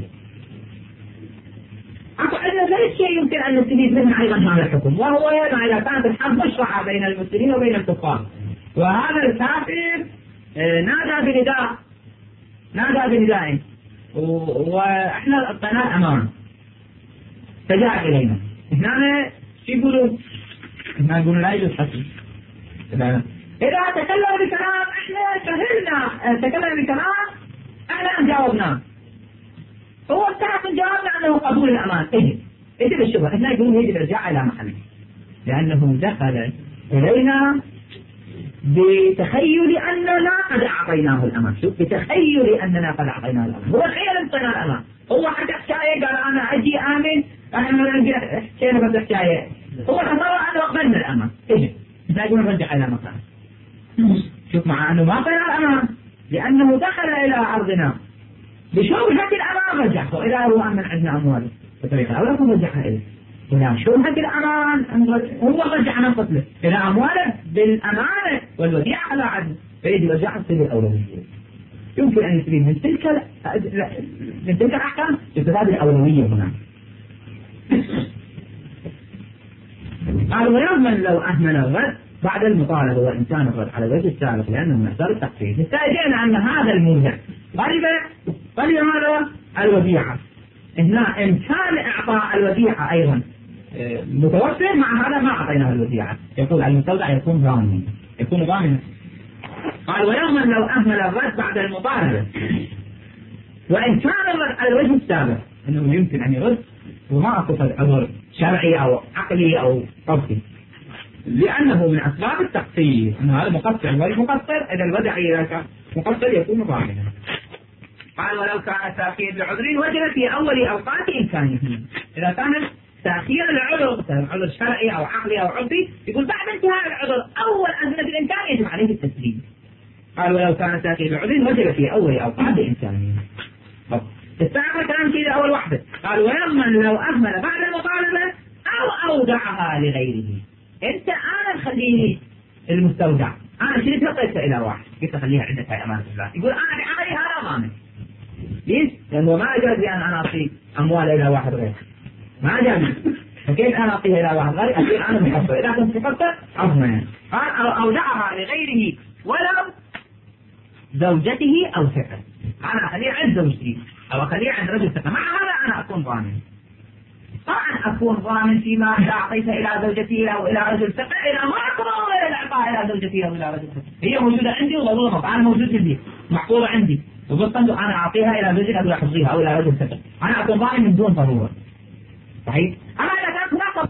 أقول أن ذلك شيء يمكن أن نستفيد منه أيضا هذا الحكم، وهو إذا كانت الحرب مشرعة بين المسلمين وبين الكفار، وهذا الكافر نادى بنداء نادى بنداء وإحنا أعطيناه الأمان فجاء إلينا، هنا شو يقولون؟ هنا يقولون لا يجوز حسن. إذا تكلم بكلام إحنا سهلنا، تكلم بكلام إحنا جاوبناه، هو الكافر جاوبنا أنه قبول الأمان. إيه إيه الشبهة؟ هنا يقولون يجب الرجاع إلى محله، لأنه دخل إلينا بتخيل أننا قد أعطيناه الأمان. شوف، بتخيل أننا قد أعطيناه الأمان، هو تخيل أننا الأمان، هو حتى حكاية قال أنا أجي آمن، أنا حكينا بس حكاية، هو تصور أنه أقبلنا الأمان. إيه لا يقول نرجع إلى مكانه. شوف، مع أنه ما أعطينا الأمان لأنه دخل إلى أرضنا بشبهة الأمان رجع، وإذا هو أمن عندنا أمواله بطريقة أو لكم رجعها إليه إلى شبهة الأمان، هو رجع من قتله إلى أمواله بالأمانة والوديعة على عدل، فيجب يرجع السبيل الأولوية. يمكن أن يستفيد من تلك من تلك الأحكام استفادة الأولوية هنا. قال ويضمن لو أهمل الرد بعد المطالبة وإمكان الرد على الوجه السابق لأنه من أسباب التخفيف. نستأجئنا أن هذا الموضع غالبا غالبا هذا الوديعة، هنا إمكان إعطاء الوديعة أيضا متوفر، مع هذا ما أعطيناه الوديعة، يقول المستودع يكون ضامن يكون ضامنا. قال ويضمن لو أهمل الرد بعد المطالبة وإن كان الرد على الوجه السابق، أنه يمكن أن يرد وما أقصد عذر شرعي أو عقلي أو طبي، لأنه من أسباب التقصير، أن هذا مقصر غير مقصر، إذا الودع إذا مقصر يكون ضامنا. قال ولو كان تأخير لعذر وجب في أول أوقات إمكانه، إذا كان تأخير العذر عذر شرعي أو عقلي أو عرفي، يقول بعد انتهاء العذر أول أزمة الإمكان يجب عليه التسليم. قال ولو كان تأخير العذر وجب في أول أوقات إمكانه. استعمل كلام كذا أول واحدة. قال ويضمن لو أهمل بعد المطالبة أو أودعها لغيره. أنت أنا خليه المستودع، أنا شريت لقيتها إلى واحد قلت خليها عندك هاي أمانة الله، يقول أنا بعملي هذا ضامن. ليش؟ لأنه ما أجاز لي أن أنا أعطي أموال إلى واحد غير، ما أجاز، فكيف أنا أعطيها إلى واحد غير؟ أصير أنا مقصر، إذا كنت مقصر عظمة. قال أودعها لغيره ولو زوجته أو ثقة، أنا أخليه عند زوجتي أو أخليه عند رجل ثقة، مع هذا أنا أكون ضامن. طبعا أكون ضامن فيما إذا أعطيته إلى زوجتي أو إلى رجل ثقة، إذا ما أقدر الإعطاء إلى زوجتي أو إلى رجل ثقة، هي موجودة عندي وضرورة، أنا موجود عندي محفوظة عندي، وبالصندوق أنا أعطيها إلى زوجتي أو إلى حفظيها أو إلى رجل ثقة، أنا أكون ضامن من دون ضرورة. صحيح؟ أما إذا كانت هناك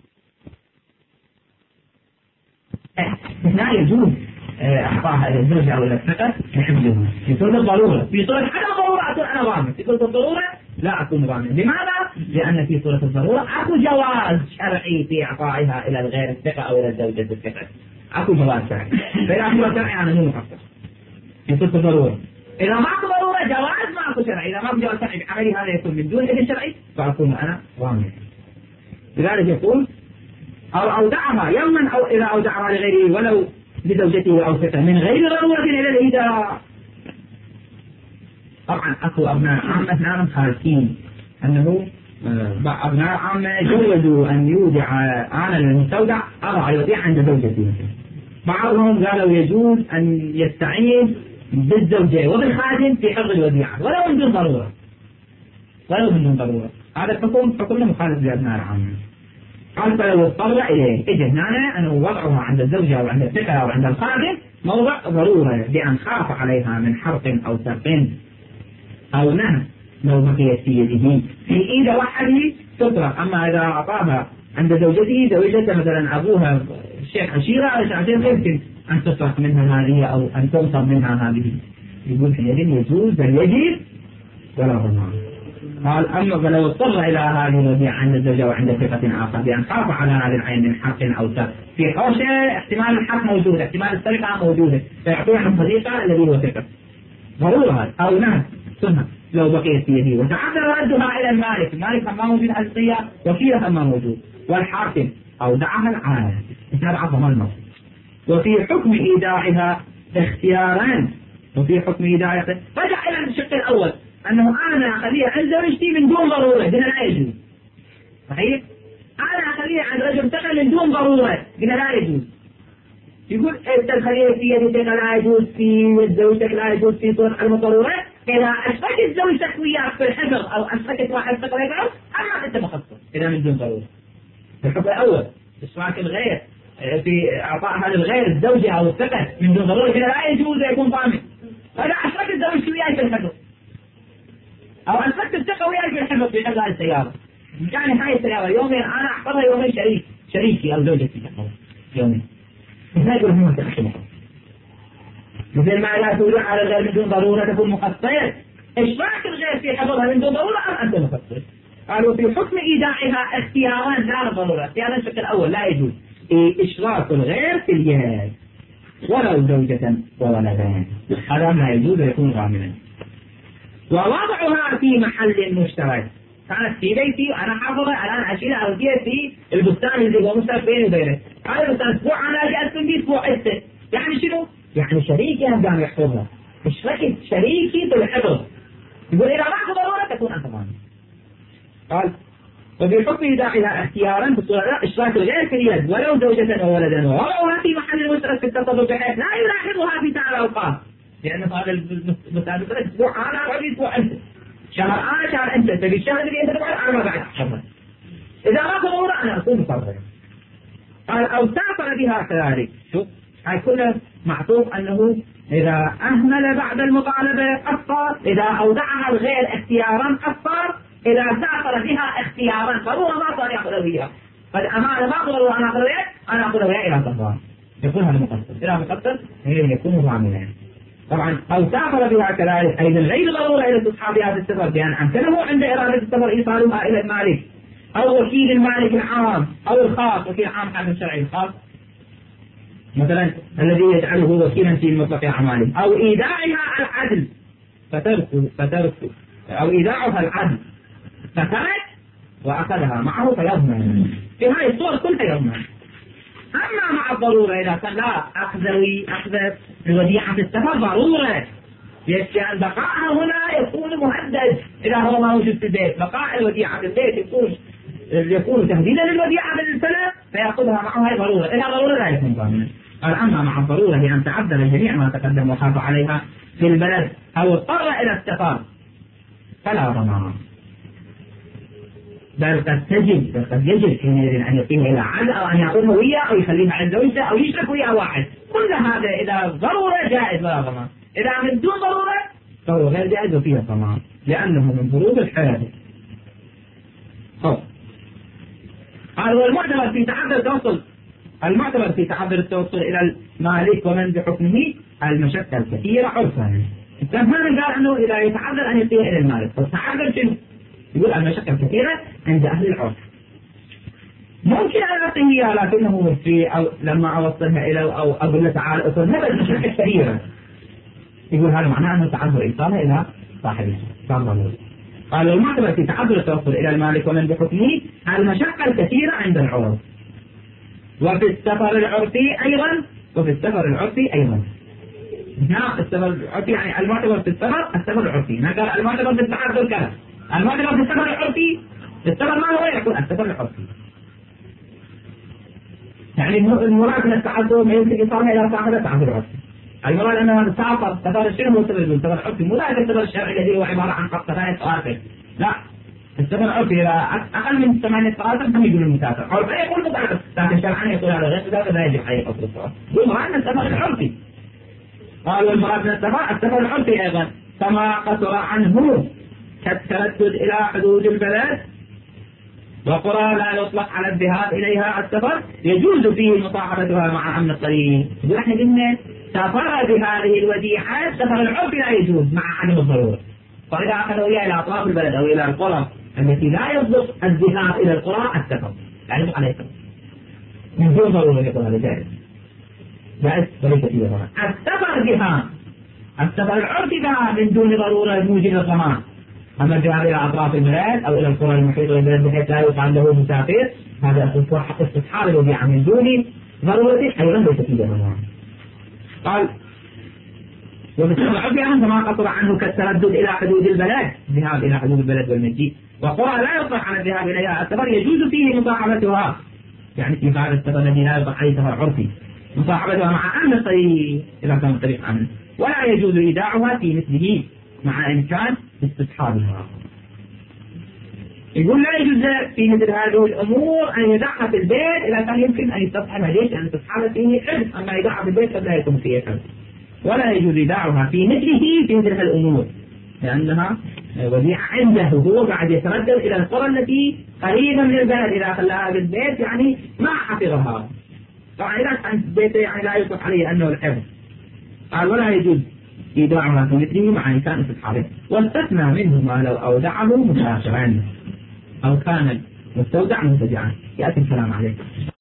هنا يجوز أعطاها إلى الزوجة أو إلى الثقة لحفظها في صورة الضرورة، في صورة عدم الضرورة أكون أنا ضامن، في صورة الضرورة لا أكون ضامن. لماذا؟ لأن في صورة الضرورة أكو جواز شرعي في إعطائها إلى الغير الثقة أو إلى الزوجة الثقة، أكو جواز شرعي، فإذا أكو شرعي أنا مو مقصر في صورة الضرورة. إذا ما أكو ضرورة جواز ما أكو شرعي، إذا ما أكو جواز شرعي بعملي هذا يكون من دون إذن شرعي فأكون أنا ضامن. لذلك يقول أو أودعها يوما أو إذا أودعها لغيره ولو لزوجته أو ثقة من غير ضرورة إلى الإيداع. طبعا أكو أبناء عامة نعم خالفين أنه أبناء عامة جوزوا أن يودع آنا للمستودع أضع الوديعة عند زوجته. بعضهم قالوا يجوز أن يستعين بالزوجة وبالخادم في حفظ الوديعة ولو من دون ضرورة، ولو من دون ضرورة. هذا الحكم حكمنا مخالف لأبناء العامة. قال فلو اضطر إليه إجى هنا أنه وضعها عند الزوجة أو عند الثقة أو عند الخادم موضع ضرورة بأن خاف عليها من حرق أو سرق أو نهب لو بقيت في يده في إيد وحده تطرق. أما إذا أعطاها عند زوجته زوجته مثلا أبوها الشيخ عشيرة عشان يمكن أن تطرق منها هذه أو أن تنصب منها هذه، يقول حينئذ يجوز بل يجب ولا ضمان. قال أما فلو اضطر إلى هذه الوديعة عند الزوجة وعند ثقة آخر بأن خاف على هذه العين من حرق أو سرق، في حوشة احتمال الحرق موجود، احتمال السرقة موجودة، فيعطوها عن صديقه الذي هو ثقة ضرورة أو نهي سنة لو بقيت في يده، وتعذر ردها إلى المالك، المالك ما موجود على القية وكيلها ما موجود، والحاكم أودعها العالم هذا عظم الموت. وفي حكم إيداعها اختياران، وفي حكم إيداعها رجع إلى الشق الأول أنه أنا أخليها عند زوجتي من دون ضرورة، قلنا لا يجوز. صحيح؟ أنا أخليها عند رجل ثقة من دون ضرورة، قلنا لا يجوز. يقول أنت الخلية في يدك لا يجوز، في زوجتك لا يجوز، في صورة المضرورة. إذا أشركت زوجتك وياك في الحجر أو أشركت واحد ثقة وياك أما أنت مخصص إذا من دون ضرورة. في الحكم الأول إشراك الغير في إعطائها للغير الزوجة أو الثقة من دون ضرورة كذا لا يجوز يكون ضامن. فإذا أشركت زوجتي وياك في الحجر أو أشركت الثقة وياك في الحجر في حجر السيارة، يعني هاي السيارة يومين أنا أحفظها يومين شريك شريكي أو زوجتي تحفظها يومين. ما يقول هم تحكمه مثل ما لا تودع على الغير من دون ضرورة تكون مقصر. إشراك الغير في حفظها من دون ضرورة أم أنت مقصر؟ قالوا في حكم إيداعها اختياران لا ضرورة. اختياران الشق الأول لا يجوز إشراك الغير في اليد ولو زوجة وولدان، هذا لا يجوز يكون غاملا. ووضعها في محل مشترك، كانت في بيتي أنا حافظها الآن أشيلها أوديها في البستان اللي هو مشترك بيني وبينه، هذا البستان أسبوع أنا أجي أسكن فيه أسبوع عدة، يعني شنو؟ يعني شريكي هم قام يحفظها، اشركت شريكي في الحفظ. يقول إذا ما ضرورة تكون أنت ضامن. قال وفي حكم إيداعها اختيارا بصورة إشراك الغير في اليد ولو زوجة أو ولدا، ووضعها في محل مشترك في التصرف بحيث لا يلاحظها في سائر الأوقات، لأن هذا المسألة أسبوع أنا أقعد أسبوع أنت، شهر أنا شهر أنت، تبي الشهر اللي أنت تقعد أنا ما بعد أحفظها. إذا ما ضرورة أنا أكون مصرف. قال أو سافر بها كذلك. شوف هاي كلها معطوف أنه إذا أهمل بعد المطالبة قصر، إذا أودعها الغير اختيارا قصر، إذا سافر بها اختيارا ضرورة ما صار يأخذ وياها، فالأمانة ما ضرورة أنا أخذ وياك أنا أخذ وياك إلى صفوان يكون هذا مقصر. إذا مقصر هي يكون ضامنا. طبعا أو سافر بها كذلك أيضا غير ضرورة إلى استصحابها في السفر، بأن أمكنه عند إرادة السفر إيصالها إلى المالك أو وكيل المالك العام أو الخاص. وكيل عام حاكم الشرعي الخاص مثلا الذي يجعله وكيلا في مطلق أعماله، أو إيداعها العدل فترك فترك أو إيداعها العدل فترك وأخذها معه فيضمن. في هذه الصور كلها يضمن. أما مع الضرورة إذا كان لا أخذوي أخذ الوديعة في السفر ضرورة، لأن بقائها هنا يكون مهدد إذا هو ما موجود في البيت. بقاء الوديعة في البيت يكون يكون تهديدا للوديعة بالسنة فيأخذها معه هي ضرورة. إذا ضرورة لا يكون ضامنا. أما مع الضرورة لأن تعذر الجميع ما تقدم وخاف عليها في البلد أو اضطر إلى السفر فلا ضمان، بل قد تجب قد يجب حينئذ أن يقيم إلى عدل أو أن يأخذها وياه أو يخليها عند زوجته أو يشرك وياه واحد. كل هذا إذا ضرورة جائز ولا ضمان، إذا من دون ضرورة فهو غير جائز وفيه ضمان لأنه من فروض الحياة. قال والمعتبر في تعذر التوصل المعتبر في تعذر التوصل إلى المالك ومن بحكمه المشقة الكثيرة عرفا. الكلام هذا قال أنه إذا يتعذر أن يصير إلى المالك، والتعذر شنو؟ يقول المشقة الكثيرة عند أهل العرف. ممكن أن أعطيه إياه لكنه في أو لما أوصلها إلى أو أقول له تعال أصل هذا المشقة الكثيرة، يقول هذا معناه أنه تعذر إيصالها إلى صاحبه. قال المعتبر في تعذر التوصل إلى المالك ومن بحكمه المشقة الكثيرة عند العرف، وفي السفر العرفي أيضا وفي السفر العرفي أيضا ها السفر العرفي يعني المعتبر في السفر السفر العرفي، ما قال المعتبر في التعذر كذا. المعتبر في السفر العرفي السفر ما هو يكون السفر العرفي، يعني المراد من التعذر ما يمكن إيصالها إلى صاحبه التعذر العرفي. المراد أنه سافر سفر شنو هو السفر العرفي؟ مو لا السفر الشرعي الذي هو عبارة عن قط ثمانية قوافل، لا السفر العرفي إذا أقل من ثمانية قوافل هم يقولون مسافر، عرفي يقول مسافر لكن شرعا يقول على غير مسافر لا يجب عليه قصر السفر. المراد من السفر العرفي. قالوا المراد من السفر السفر العرفي أيضا كما قصر عنه كالتردد إلى حدود البلد وقرى لا يطلق على الذهاب إليها السفر يجوز فيه مصاحبتها مع أمن الطريق. نحن قلنا سافر بهذه الوديعة السفر العرفي لا يجوز مع عدم الضرورة، فإذا أخذوا إياه إلى أطراف البلد أو إلى القرى التي لا يصدق الذهاب إلى القرى السفر يعني عليه السفر من دون ضرورة يقول هذا جائز جائز وليس فيه ضرورة. السفر بها السفر العرفي من دون ضرورة موجب للضمان. أما الذهاب إلى أطراف البلاد أو إلى القرى المحيطة بالبلد بحيث لا يقال له مسافر، هذا حق استصحاب الوديعة من دون ضرورة أيضا ليس فيه ضمان. قال وبالسفر العرفي كما قصر عنه كالتردد إلى حدود البلد، الذهاب إلى حدود البلد والمجيء، وقرى لا يصح عن الذهاب إليها السفر يجوز فيه مصاحبتها، يعني في هذا السفر الذي لا يصح عليه سفر عرفي مصاحبتها مع أمن الطريق إذا كان الطريق أمن، ولا يجوز إيداعها في مثله مع إمكان استصحابها. يقول لا يجوز في مثل هذه الأمور أن يدعها في البيت إذا كان يمكن أن يستصحبها. ليش؟ لأن استصحابها فيه حفظ، أما يدعها في البيت فلا يكون فيه حفظ. ولا يجوز إيداعها في مثله في مثل هذه الأمور لأنها وديعة عنده هو بعد يتردد إلى القرى التي قريبة من البلد، إذا خلاها في البيت يعني ما حفظها. طبعا إذا كان بيته يعني لا يصح عليه أنه الحفظ. قال ولا يجوز إيداعها في مثله مع إمكان استصحابه. واستثنى منه ما لو أودعه مسافرا أو كان المستودع منتجعا. يأتي الكلام عليه.